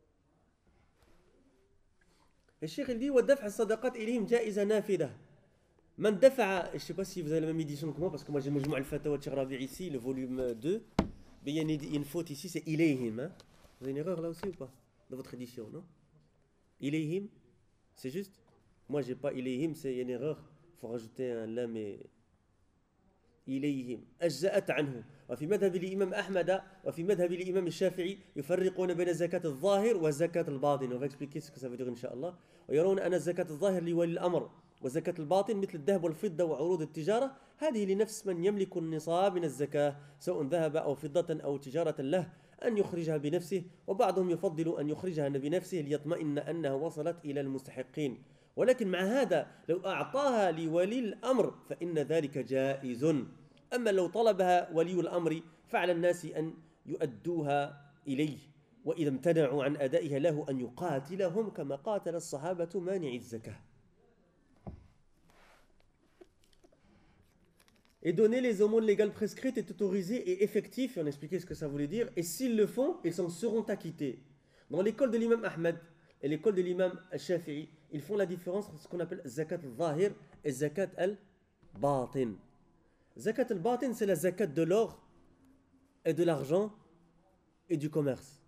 A: Et Cheikh il dit وَدَفْعَ الصَّدَقَاتِ إِلَيْهِمْ جَائِزَ نَافِذَةً. Man dafa'a, je ne sais pas si vous avez la même édition que moi, parce que moi j'ai Majmu' al-Fatawa de Cheikh Rabi' ici, le volume 2. Mais il y a une faute ici, c'est ilayhim. Vous avez une erreur là aussi ou pas? Dans votre édition, non? Ilayhim, c'est juste? Moi j'ai pas ilayhim, il y a une erreur. Il faut rajouter un lam et. إليهم أجزأت عنه وفي مذهب الإمام أحمد وفي مذهب الإمام الشافعي يفرقون بين زكاة الظاهر وزكاة الباطن. On va expliquer ce que ça veut dire إن شاء الله. ويرون أن زكاة الظاهر لولي الأمر وزكاة الباطن مثل الذهب والفضة وعروض التجارة هذه لنفس من يملك النصاب من الزكاة سواء ذهب أو فضة أو تجارة له أن يخرجها بنفسه وبعضهم يفضل أن يخرجها بنفسه ليطمئن أنها وصلت إلى المستحقين. ولكن مع هذا لو أعطاها لولي الأمر فإن ذلك جائز. أما لو طلبها ولي الأمر فعلى الناس أن يؤدوها إليه وإذا امتنعوا عن أدائها له أن يقاتلهم كما قاتل الصحابة مانع الزكاة. Et donner les aumônes légales prescrites est autorisé et effectif, et on a expliqué ce que ça voulait dire, et s'ils le font, ils s'en seront acquittés. Dans l'école de l'imam Ahmed et l'école de l'imam al-Shafi'i, ils font la différence entre ce qu'on appelle zakat al-zahir et zakat al-batin. Zakat al-batin, c'est la zakat de l'or et de l'argent et du commerce.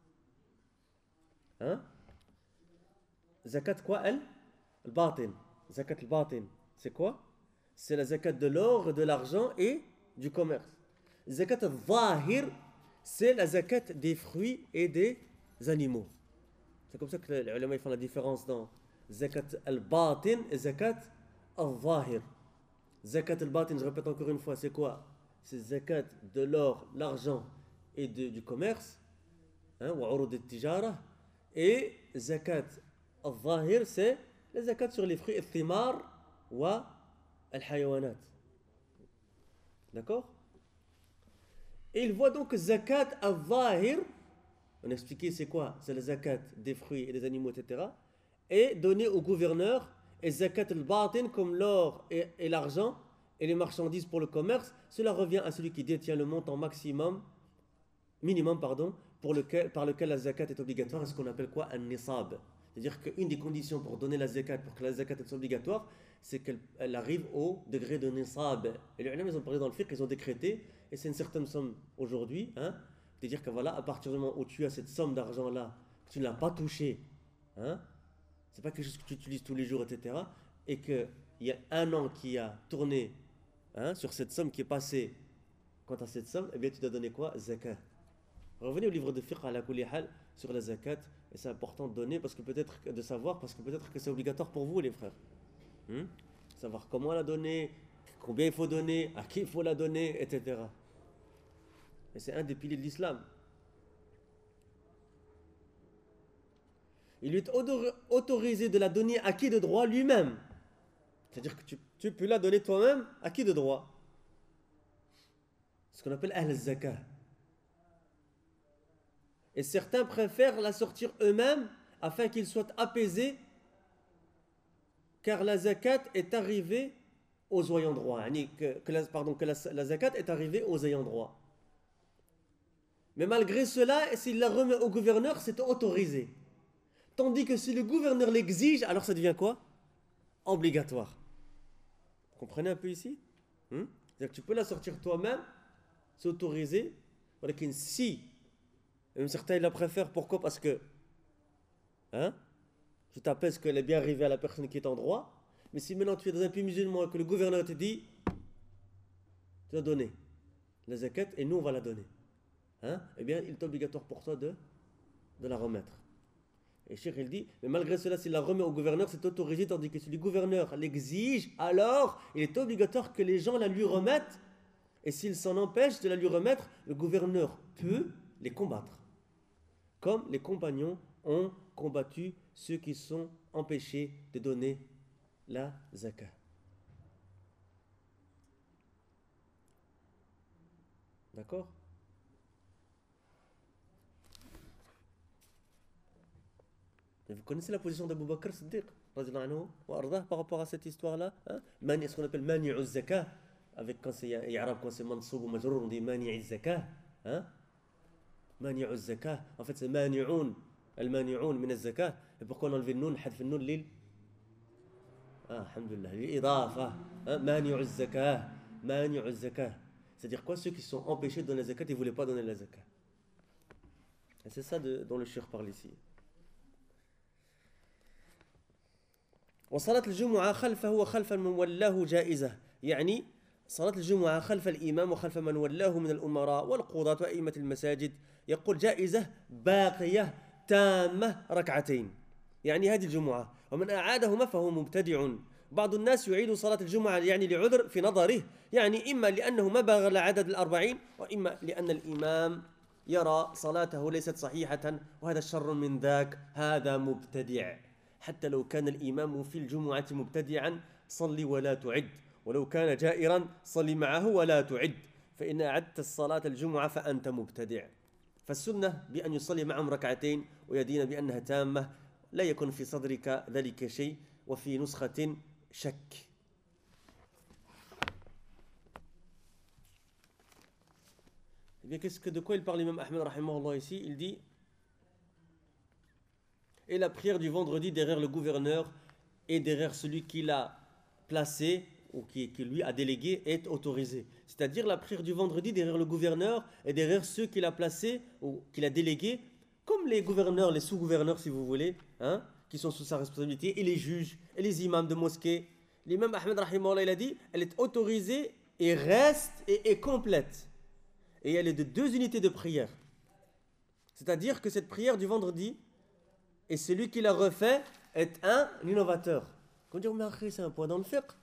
A: Zakat quoi, al-batin. Zakat al-batin, c'est quoi? C'est la zakat de l'or, de l'argent et du commerce. Zakat al-zahir, c'est la zakat des fruits et des animaux. C'est comme ça que les ulama font la différence dans zakat al-batin et zakat al-zahir. Zakat al-batin, je répète encore une fois, c'est quoi? C'est zakat de l'or, l'argent et du commerce, wa urud al-tijara. Et zakat al-zahir, c'est la zakat sur les fruits, al-thimar wa al-hayawanat. D'accord? Et il voit donc zakat al-zahir, on a expliqué c'est quoi? C'est la zakat des fruits et des animaux, etc. Et donnée au gouverneur Et zakat al-batin, comme l'or et l'argent, et les marchandises pour le commerce, cela revient à celui qui détient le montant minimum, par lequel la zakat est obligatoire, ce qu'on appelle quoi? Un nisab. C'est-à-dire qu'une des conditions pour donner la zakat, pour que la zakat soit obligatoire, c'est qu'elle arrive au degré de nisab. Et les ulama, ils ont parlé dans le fiqh, ils ont décrété, et c'est une certaine somme aujourd'hui, hein, c'est-à-dire que voilà, à partir du moment où tu as cette somme d'argent-là, que tu ne l'as pas touchée, hein, c'est pas quelque chose que tu utilises tous les jours, etc., et qu'il y a un an qui a tourné, hein, sur cette somme qui est passée, quant à cette somme, eh bien tu dois donner quoi? Zakat. Revenez au livre de fiqh à la kulli hal sur la zakat, et c'est important de donner, parce que peut-être que c'est obligatoire pour vous, les frères. Savoir comment la donner, combien il faut donner, à qui il faut la donner, etc. Et c'est un des piliers de l'islam. Il lui est autorisé de la donner à qui de droit? Lui-même. C'est-à-dire que tu peux la donner toi-même à qui de droit? Ce qu'on appelle al-zakah. Et certains préfèrent la sortir eux-mêmes afin qu'ils soient apaisés, car la zakat est arrivée aux ayants droit. La zakat est arrivée aux ayants droit. Mais malgré cela, s'il la remet au gouverneur, c'est autorisé. Tandis que si le gouverneur l'exige, alors ça devient quoi? Obligatoire. Vous comprenez un peu ici? C'est-à-dire que tu peux la sortir toi-même, c'est autorisé. Si, même certains la préfèrent, pourquoi? Parce que tu t'appelles qu'elle est bien arrivée à la personne qui est en droit. Mais si maintenant tu es dans un pays musulman et que le gouverneur te dit, tu dois donner la zakat et nous on va la donner, eh bien il est obligatoire pour toi de la remettre. Et Cheikh il dit, mais malgré cela, s'il la remet au gouverneur, c'est autorisé, tandis que si le gouverneur l'exige, alors il est obligatoire que les gens la lui remettent. Et s'il s'en empêche de la lui remettre, le gouverneur peut les combattre. Comme les compagnons ont combattu ceux qui sont empêchés de donner la zakat. D'accord? Et vous connaissez la position d'Abu Bakr Siddiq par rapport à cette histoire-là, ce qu'on appelle mani'u zakat, avec quand c'est mansoub ou majrour, on dit mani'u zakat, mani'u zakat, en fait c'est mani'un, al-mani'un min az-zakat. Et pourquoi on enlève le nun, hadf le nun lil alhamdulillah, l'idafa, mani'u zakat, mani'u zakat. C'est-à-dire quoi? Ceux qui sont empêchés de donner la zakat, ils ne voulaient pas donner la zakat. Et c'est ça dont le cheikh parle ici. وصلاة الجمعة خلفه وخلف من ولاه جائزة، يعني صلاة الجمعة خلف الإمام وخلف من ولاه من الأمراء والقضاة وأئمة المساجد، يقول جائزة باقية تامة ركعتين، يعني هذه الجمعة، ومن أعادهما فهو مبتدع. بعض الناس يعيد صلاة الجمعة يعني لعذر في نظره، يعني إما لأنه ما بلغ العدد الأربعين، وإما لأن الإمام يرى صلاته ليست صحيحة، وهذا شر من ذاك، هذا مبتدع. حتى لو كان الإمام في الجمعة مبتدعا صلي ولا تعد، ولو كان جائرا صلي معه ولا تعد، فإن أعدت الصلاة الجمعة فأنت مبتدع. فالسنة بأن يصلي معهم ركعتين ويدين بأنها تامة، لا يكون في صدرك ذلك شيء، وفي نسخة شك. Eh bien, de quoi il parle l'imam Ahmed rahimahullah ici? Il dit, et la prière du vendredi derrière le gouverneur et derrière celui qui l'a placé ou qui lui a délégué est autorisée. C'est-à-dire la prière du vendredi derrière le gouverneur et derrière ceux qu'il a placés ou qu'il a délégués, comme les gouverneurs, les sous-gouverneurs si vous voulez, qui sont sous sa responsabilité, et les juges, et les imams de mosquée. L'imam Ahmed rahimahullah, il a dit, elle est autorisée et reste et est complète. Et elle est de 2 unités de prière. C'est-à-dire que cette prière du vendredi, et celui qui l'a refait est un innovateur. Comme dire, mais après, c'est un point dans le fiqh.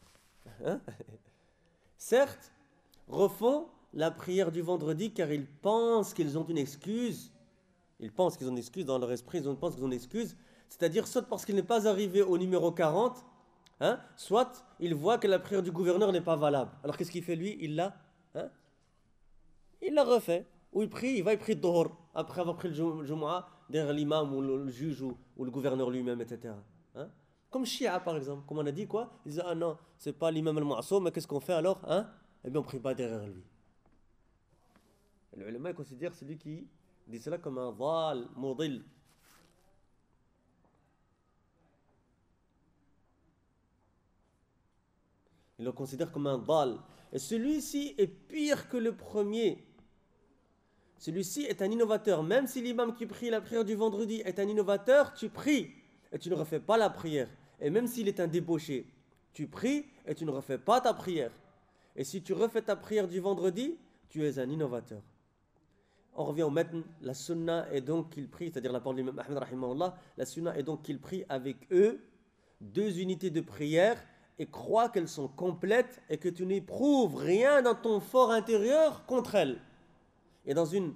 A: Certes, refont la prière du vendredi car ils pensent qu'ils ont une excuse. Ils pensent qu'ils ont une excuse dans leur esprit, ils pensent qu'ils ont une excuse. C'est-à-dire, soit parce qu'il n'est pas arrivé au numéro 40, soit il voit que la prière du gouverneur n'est pas valable. Alors qu'est-ce qu'il fait lui? Il l'a refait. Ou il prie Dhuhr, après avoir pris le Jumu'ah, derrière l'imam ou le juge ou le gouverneur lui-même, etc. Comme Shia par exemple, comme on a dit quoi? Ils disent ah non, c'est pas l'imam al-Ma'soum, mais qu'est-ce qu'on fait alors? Hein? Eh bien on prie pas derrière lui. Le ulama considère celui qui dit cela comme un dhal, mudil. Il le considère comme un dhal. Et celui-ci est pire que le premier. Celui-ci est un innovateur. Même si l'imam qui prie la prière du vendredi est un innovateur, tu pries et tu ne refais pas la prière. Et même s'il est un débauché, tu pries et tu ne refais pas ta prière. Et si tu refais ta prière du vendredi, tu es un innovateur. On revient au matn, la sunna est donc qu'il prie, c'est-à-dire la parole de l'imam Ahmed rahimahullah, la sunna est donc qu'il prie avec eux 2 unités de prière et crois qu'elles sont complètes et que tu n'éprouves rien dans ton fort intérieur contre elles. Et dans une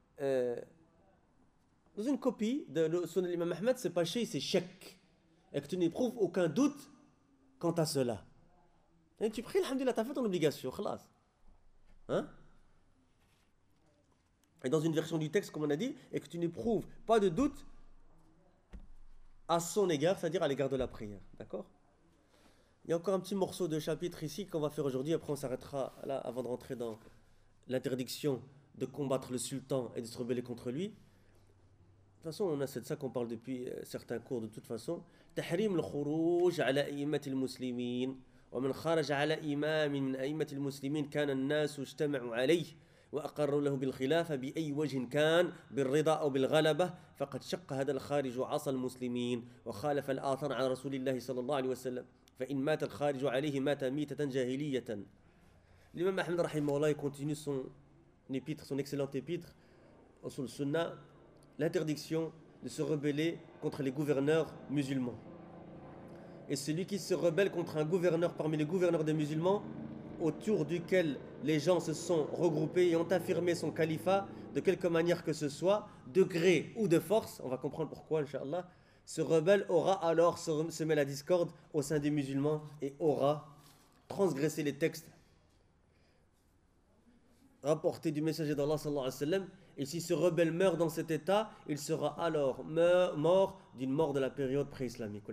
A: copie de la sunna de l'imam Ahmed, c'est pas shay, c'est shak. Et que tu n'éprouves aucun doute quant à cela. Et tu pries, alhamdulillah, tu as fait ton obligation, khalas. Hein? Et dans une version du texte, comme on a dit, et que tu n'éprouves pas de doute à son égard, c'est-à-dire à l'égard de la prière. D'accord? Il y a encore un petit morceau de chapitre ici qu'on va faire aujourd'hui, après on s'arrêtera là avant de rentrer dans l'interdiction de combattre le sultan et de se rebeller contre lui. De toute façon, c'est de ça qu'on parle depuis certains cours de toute façon. تحريم الخروج على أئمة المسلمين ومن خرج على إمام من أئمة المسلمين كان الناس اجتمعوا عليه وأقروا له بالخلافة بأي وجه كان بالرضا أو بالغلبة فقد شق هذا الخارج عصى المسلمين وخالف الآثار عن رسول الله صلى الله عليه وسلم فإن مات الخارج عليه مات ميتة جاهلية. L'imam Ahmed rahimahullah il continue son épître, son excellente épître sur le sunnah, l'interdiction de se rebeller contre les gouverneurs musulmans. Et celui qui se rebelle contre un gouverneur parmi les gouverneurs des musulmans, autour duquel les gens se sont regroupés et ont affirmé son califat de quelque manière que ce soit, de gré ou de force, on va comprendre pourquoi, Inch'Allah, ce rebelle aura alors semé la discorde au sein des musulmans et aura transgressé les textes rapportés du messager d'Allah sallallahu alayhi wa sallam. Et si ce rebelle meurt dans cet état, il sera alors mort d'une mort de la période pré-islamique.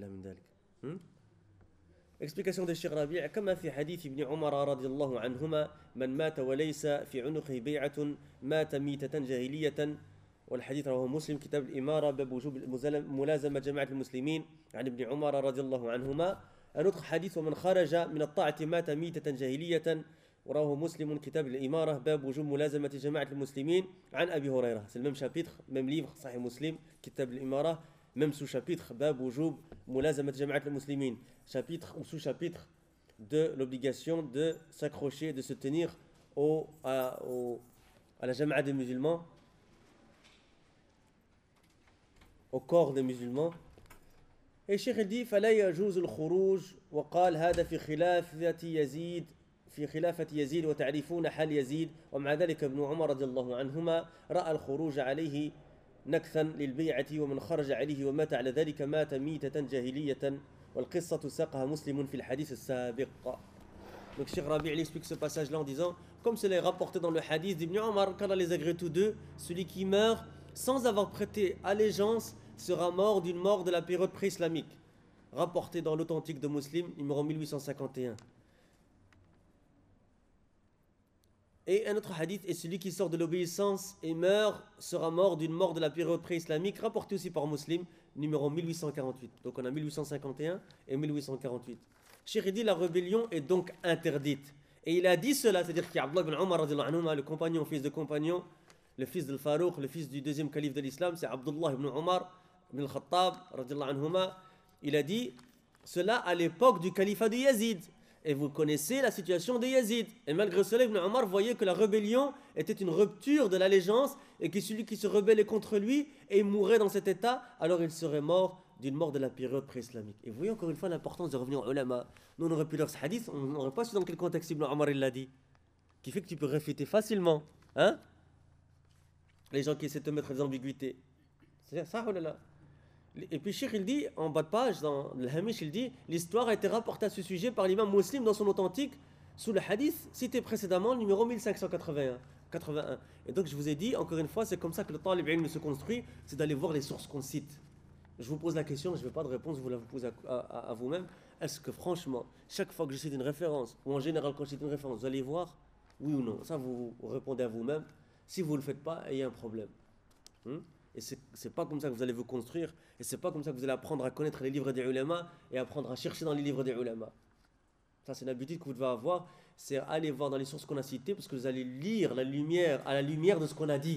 A: Explication de Cheikh Rabi', كما في حديث ابن عمر رضي الله عنهما من مات وليس في عنقه بيعة مات ميتة جاهلية والحديث رواه مسلم كتاب الإمارة باب وجوب ملازمة جماعة المسلمين عن ابن عمر رضي الله عنهما. Un autre hadith ومن خرج من الطاعة مات ميتة جاهلية ورواه مسلم كتاب الإمارة باب وجوب ملازمة جماعة المسلمين عن أبي هريرة. C'est le même chapitre, même livre, Sahih Muslim, كتاب الإمارة, même sous-chapitre, باب وجوب ملازمة جماعة المسلمين, chapitre ou sous-chapitre de l'obligation de s'accrocher, de se tenir à la jama'a des musulmans, au corps des musulmans. Et Cheikh dit فلا يجوز الخروج وقال هذا في خلافة يزيد في خلافة يزيد وتعرفون حال يزيد ومع ذلك ابن عمر رضي الله عنهما رأى الخروج عليه نكثا للبيعة ومن خرج عليه ومات على ذلك مات ميتة جاهلية والقصة ساقها مسلم في الحديث السابق. Donc Cheikh Rabi' explique ce passage là en disant comme cela est rapporté dans le hadith d'Ibn Omar qu'Allah les agrée tous deux, celui qui meurt sans avoir prêté allégeance sera mort d'une mort de la période pré-islamique, rapporté dans l'authentique de Muslim numéro 1851. Et un autre hadith, et celui qui sort de l'obéissance et meurt sera mort d'une mort de la période pré-islamique, rapporté aussi par Muslim, numéro 1848. Donc on a 1851 et 1848. Cheikh dit la rébellion est donc interdite. Et il a dit cela, c'est-à-dire qu'il y a Abdullah ibn Omar, le compagnon, fils de compagnon, le fils de Farouk, le fils du deuxième calife de l'islam, c'est Abdullah ibn Omar ibn al-Khattab, il a dit cela à l'époque du califat de Yazid. Et vous connaissez la situation de Yazid. Et malgré cela, Ibn Omar voyait que la rébellion était une rupture de l'allégeance et que celui qui se rebellait contre lui et mourait dans cet état, alors il serait mort d'une mort de la période pré-islamique. Et vous voyez encore une fois l'importance de revenir aux ulama. Nous, on aurait pu lire ce hadith, on n'aurait pas su dans quel contexte Ibn Omar il l'a dit. Qui fait que tu peux réfuter facilement. Hein? Les gens qui essaient de te mettre des ambiguïtés. C'est ça, oh là là. Et puis Cheikh il dit, en bas de page, dans le Hamish, il dit l'histoire a été rapportée à ce sujet par l'imam Muslim dans son authentique, sous le hadith cité précédemment, numéro 1581. Et donc je vous ai dit, encore une fois, c'est comme ça que le talib ilm se construit, c'est d'aller voir les sources qu'on cite. je vous pose la question, je ne vais pas de réponse, vous la posez à vous-même. Est-ce que franchement, chaque fois que je cite une référence, ou en général quand je cite une référence, vous allez voir, oui ou non? Ça, vous répondez à vous-même. Si vous ne le faites pas, il y a un problème. Et c'est pas comme ça que vous allez vous construire, et c'est pas comme ça que vous allez apprendre à connaître les livres des ulama et apprendre à chercher dans les livres des ulama. Ça, c'est une habitude que vous devez avoir, c'est aller voir dans les sources qu'on a citées, parce que vous allez lire la lumière à la lumière de ce qu'on a dit.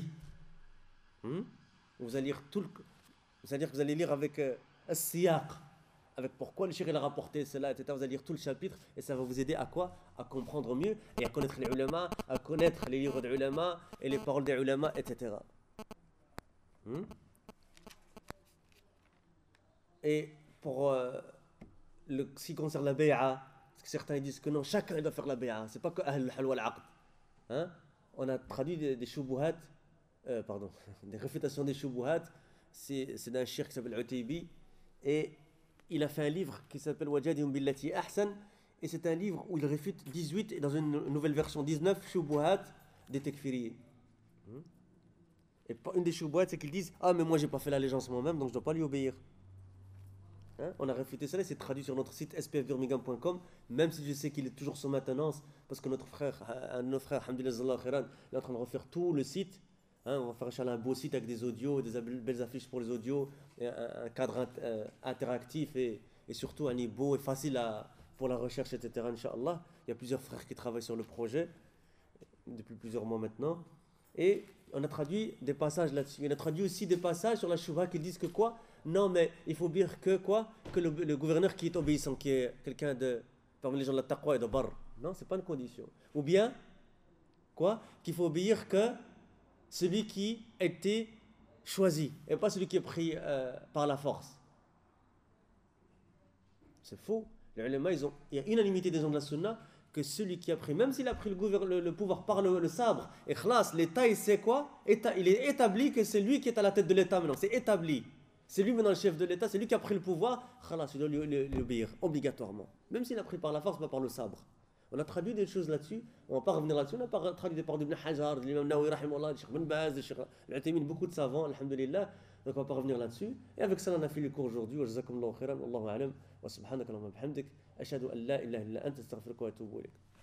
A: Vous allez lire tout le... C'est-à-dire que vous allez lire avec un siyaq, avec pourquoi le cheikh il a rapporté cela, etc. Vous allez lire tout le chapitre et ça va vous aider à quoi? À comprendre mieux et à connaître les ulama, à connaître les livres des ulama et les paroles des ulama, etc. Et pour ce qui concerne la bay'a, parce que certains disent que non, chacun doit faire la bay'a, c'est pas que ahl al-hal wal aqd. On a traduit des shubuhat, pardon, des réfutations des shubuhat, c'est d'un cheikh qui s'appelle Utaybi, et il a fait un livre qui s'appelle Wajadihum billati ahsan, et c'est un livre où il réfute 18, et dans une nouvelle version 19, shubuhat des tekfiriyin. Et une des shubuhat, c'est qu'ils disent ah, mais moi j'ai pas fait l'allégeance moi-même, donc je dois pas lui obéir. On a réfuté cela, c'est traduit sur notre site spfbirmingham.com, même si je sais qu'il est toujours sous maintenance, parce que notre frère, un de nos frères, alhamdulillah, il est en train de refaire tout le site. On va faire inchallah un beau site avec des audios, des belles affiches pour les audios, et un cadre interactif et surtout un beau et facile pour la recherche, etc. Inch'Allah. Il y a plusieurs frères qui travaillent sur le projet depuis plusieurs mois maintenant. Et on a traduit des passages là-dessus. On a traduit aussi des passages sur la shubha qui disent que quoi? Non, mais il faut dire que quoi? Que le gouverneur qui est obéissant, qui est quelqu'un de parmi les gens de la taqwa et de bar. Non, c'est pas une condition. Ou bien quoi? Qu'il faut obéir que celui qui a été choisi et pas celui qui est pris par la force. C'est faux. Les ulama, il y a unanimité des gens de la sunna que celui qui a pris, même s'il a pris le pouvoir par le sabre, et khlas, l'État, il sait quoi? Il est établi que c'est lui qui est à la tête de l'État maintenant. C'est établi. C'est lui maintenant le chef de l'État, c'est lui qui a pris le pouvoir. Khalas, il doit lui obéir obligatoirement. Même s'il a pris par la force, pas par le sabre. On a traduit des choses là-dessus. On ne va pas revenir là-dessus. On n'a pas traduit des paroles d'Ibn Hajar, de l'imam Nawawi, rahimahullah, de Cheikh Ben Baz, de Cheikh Al-Uthaymin, beaucoup de savants, alhamdulillah. Donc on ne va pas revenir là-dessus. Et avec ça, on a fait le cours aujourd'hui. Wa jazakumullahu khairan, wallahu a'lam, wa subhanaka Allahumma bihamdik, ashhadu an la ilaha illa anta astaghfiruka wa atubu ilayk.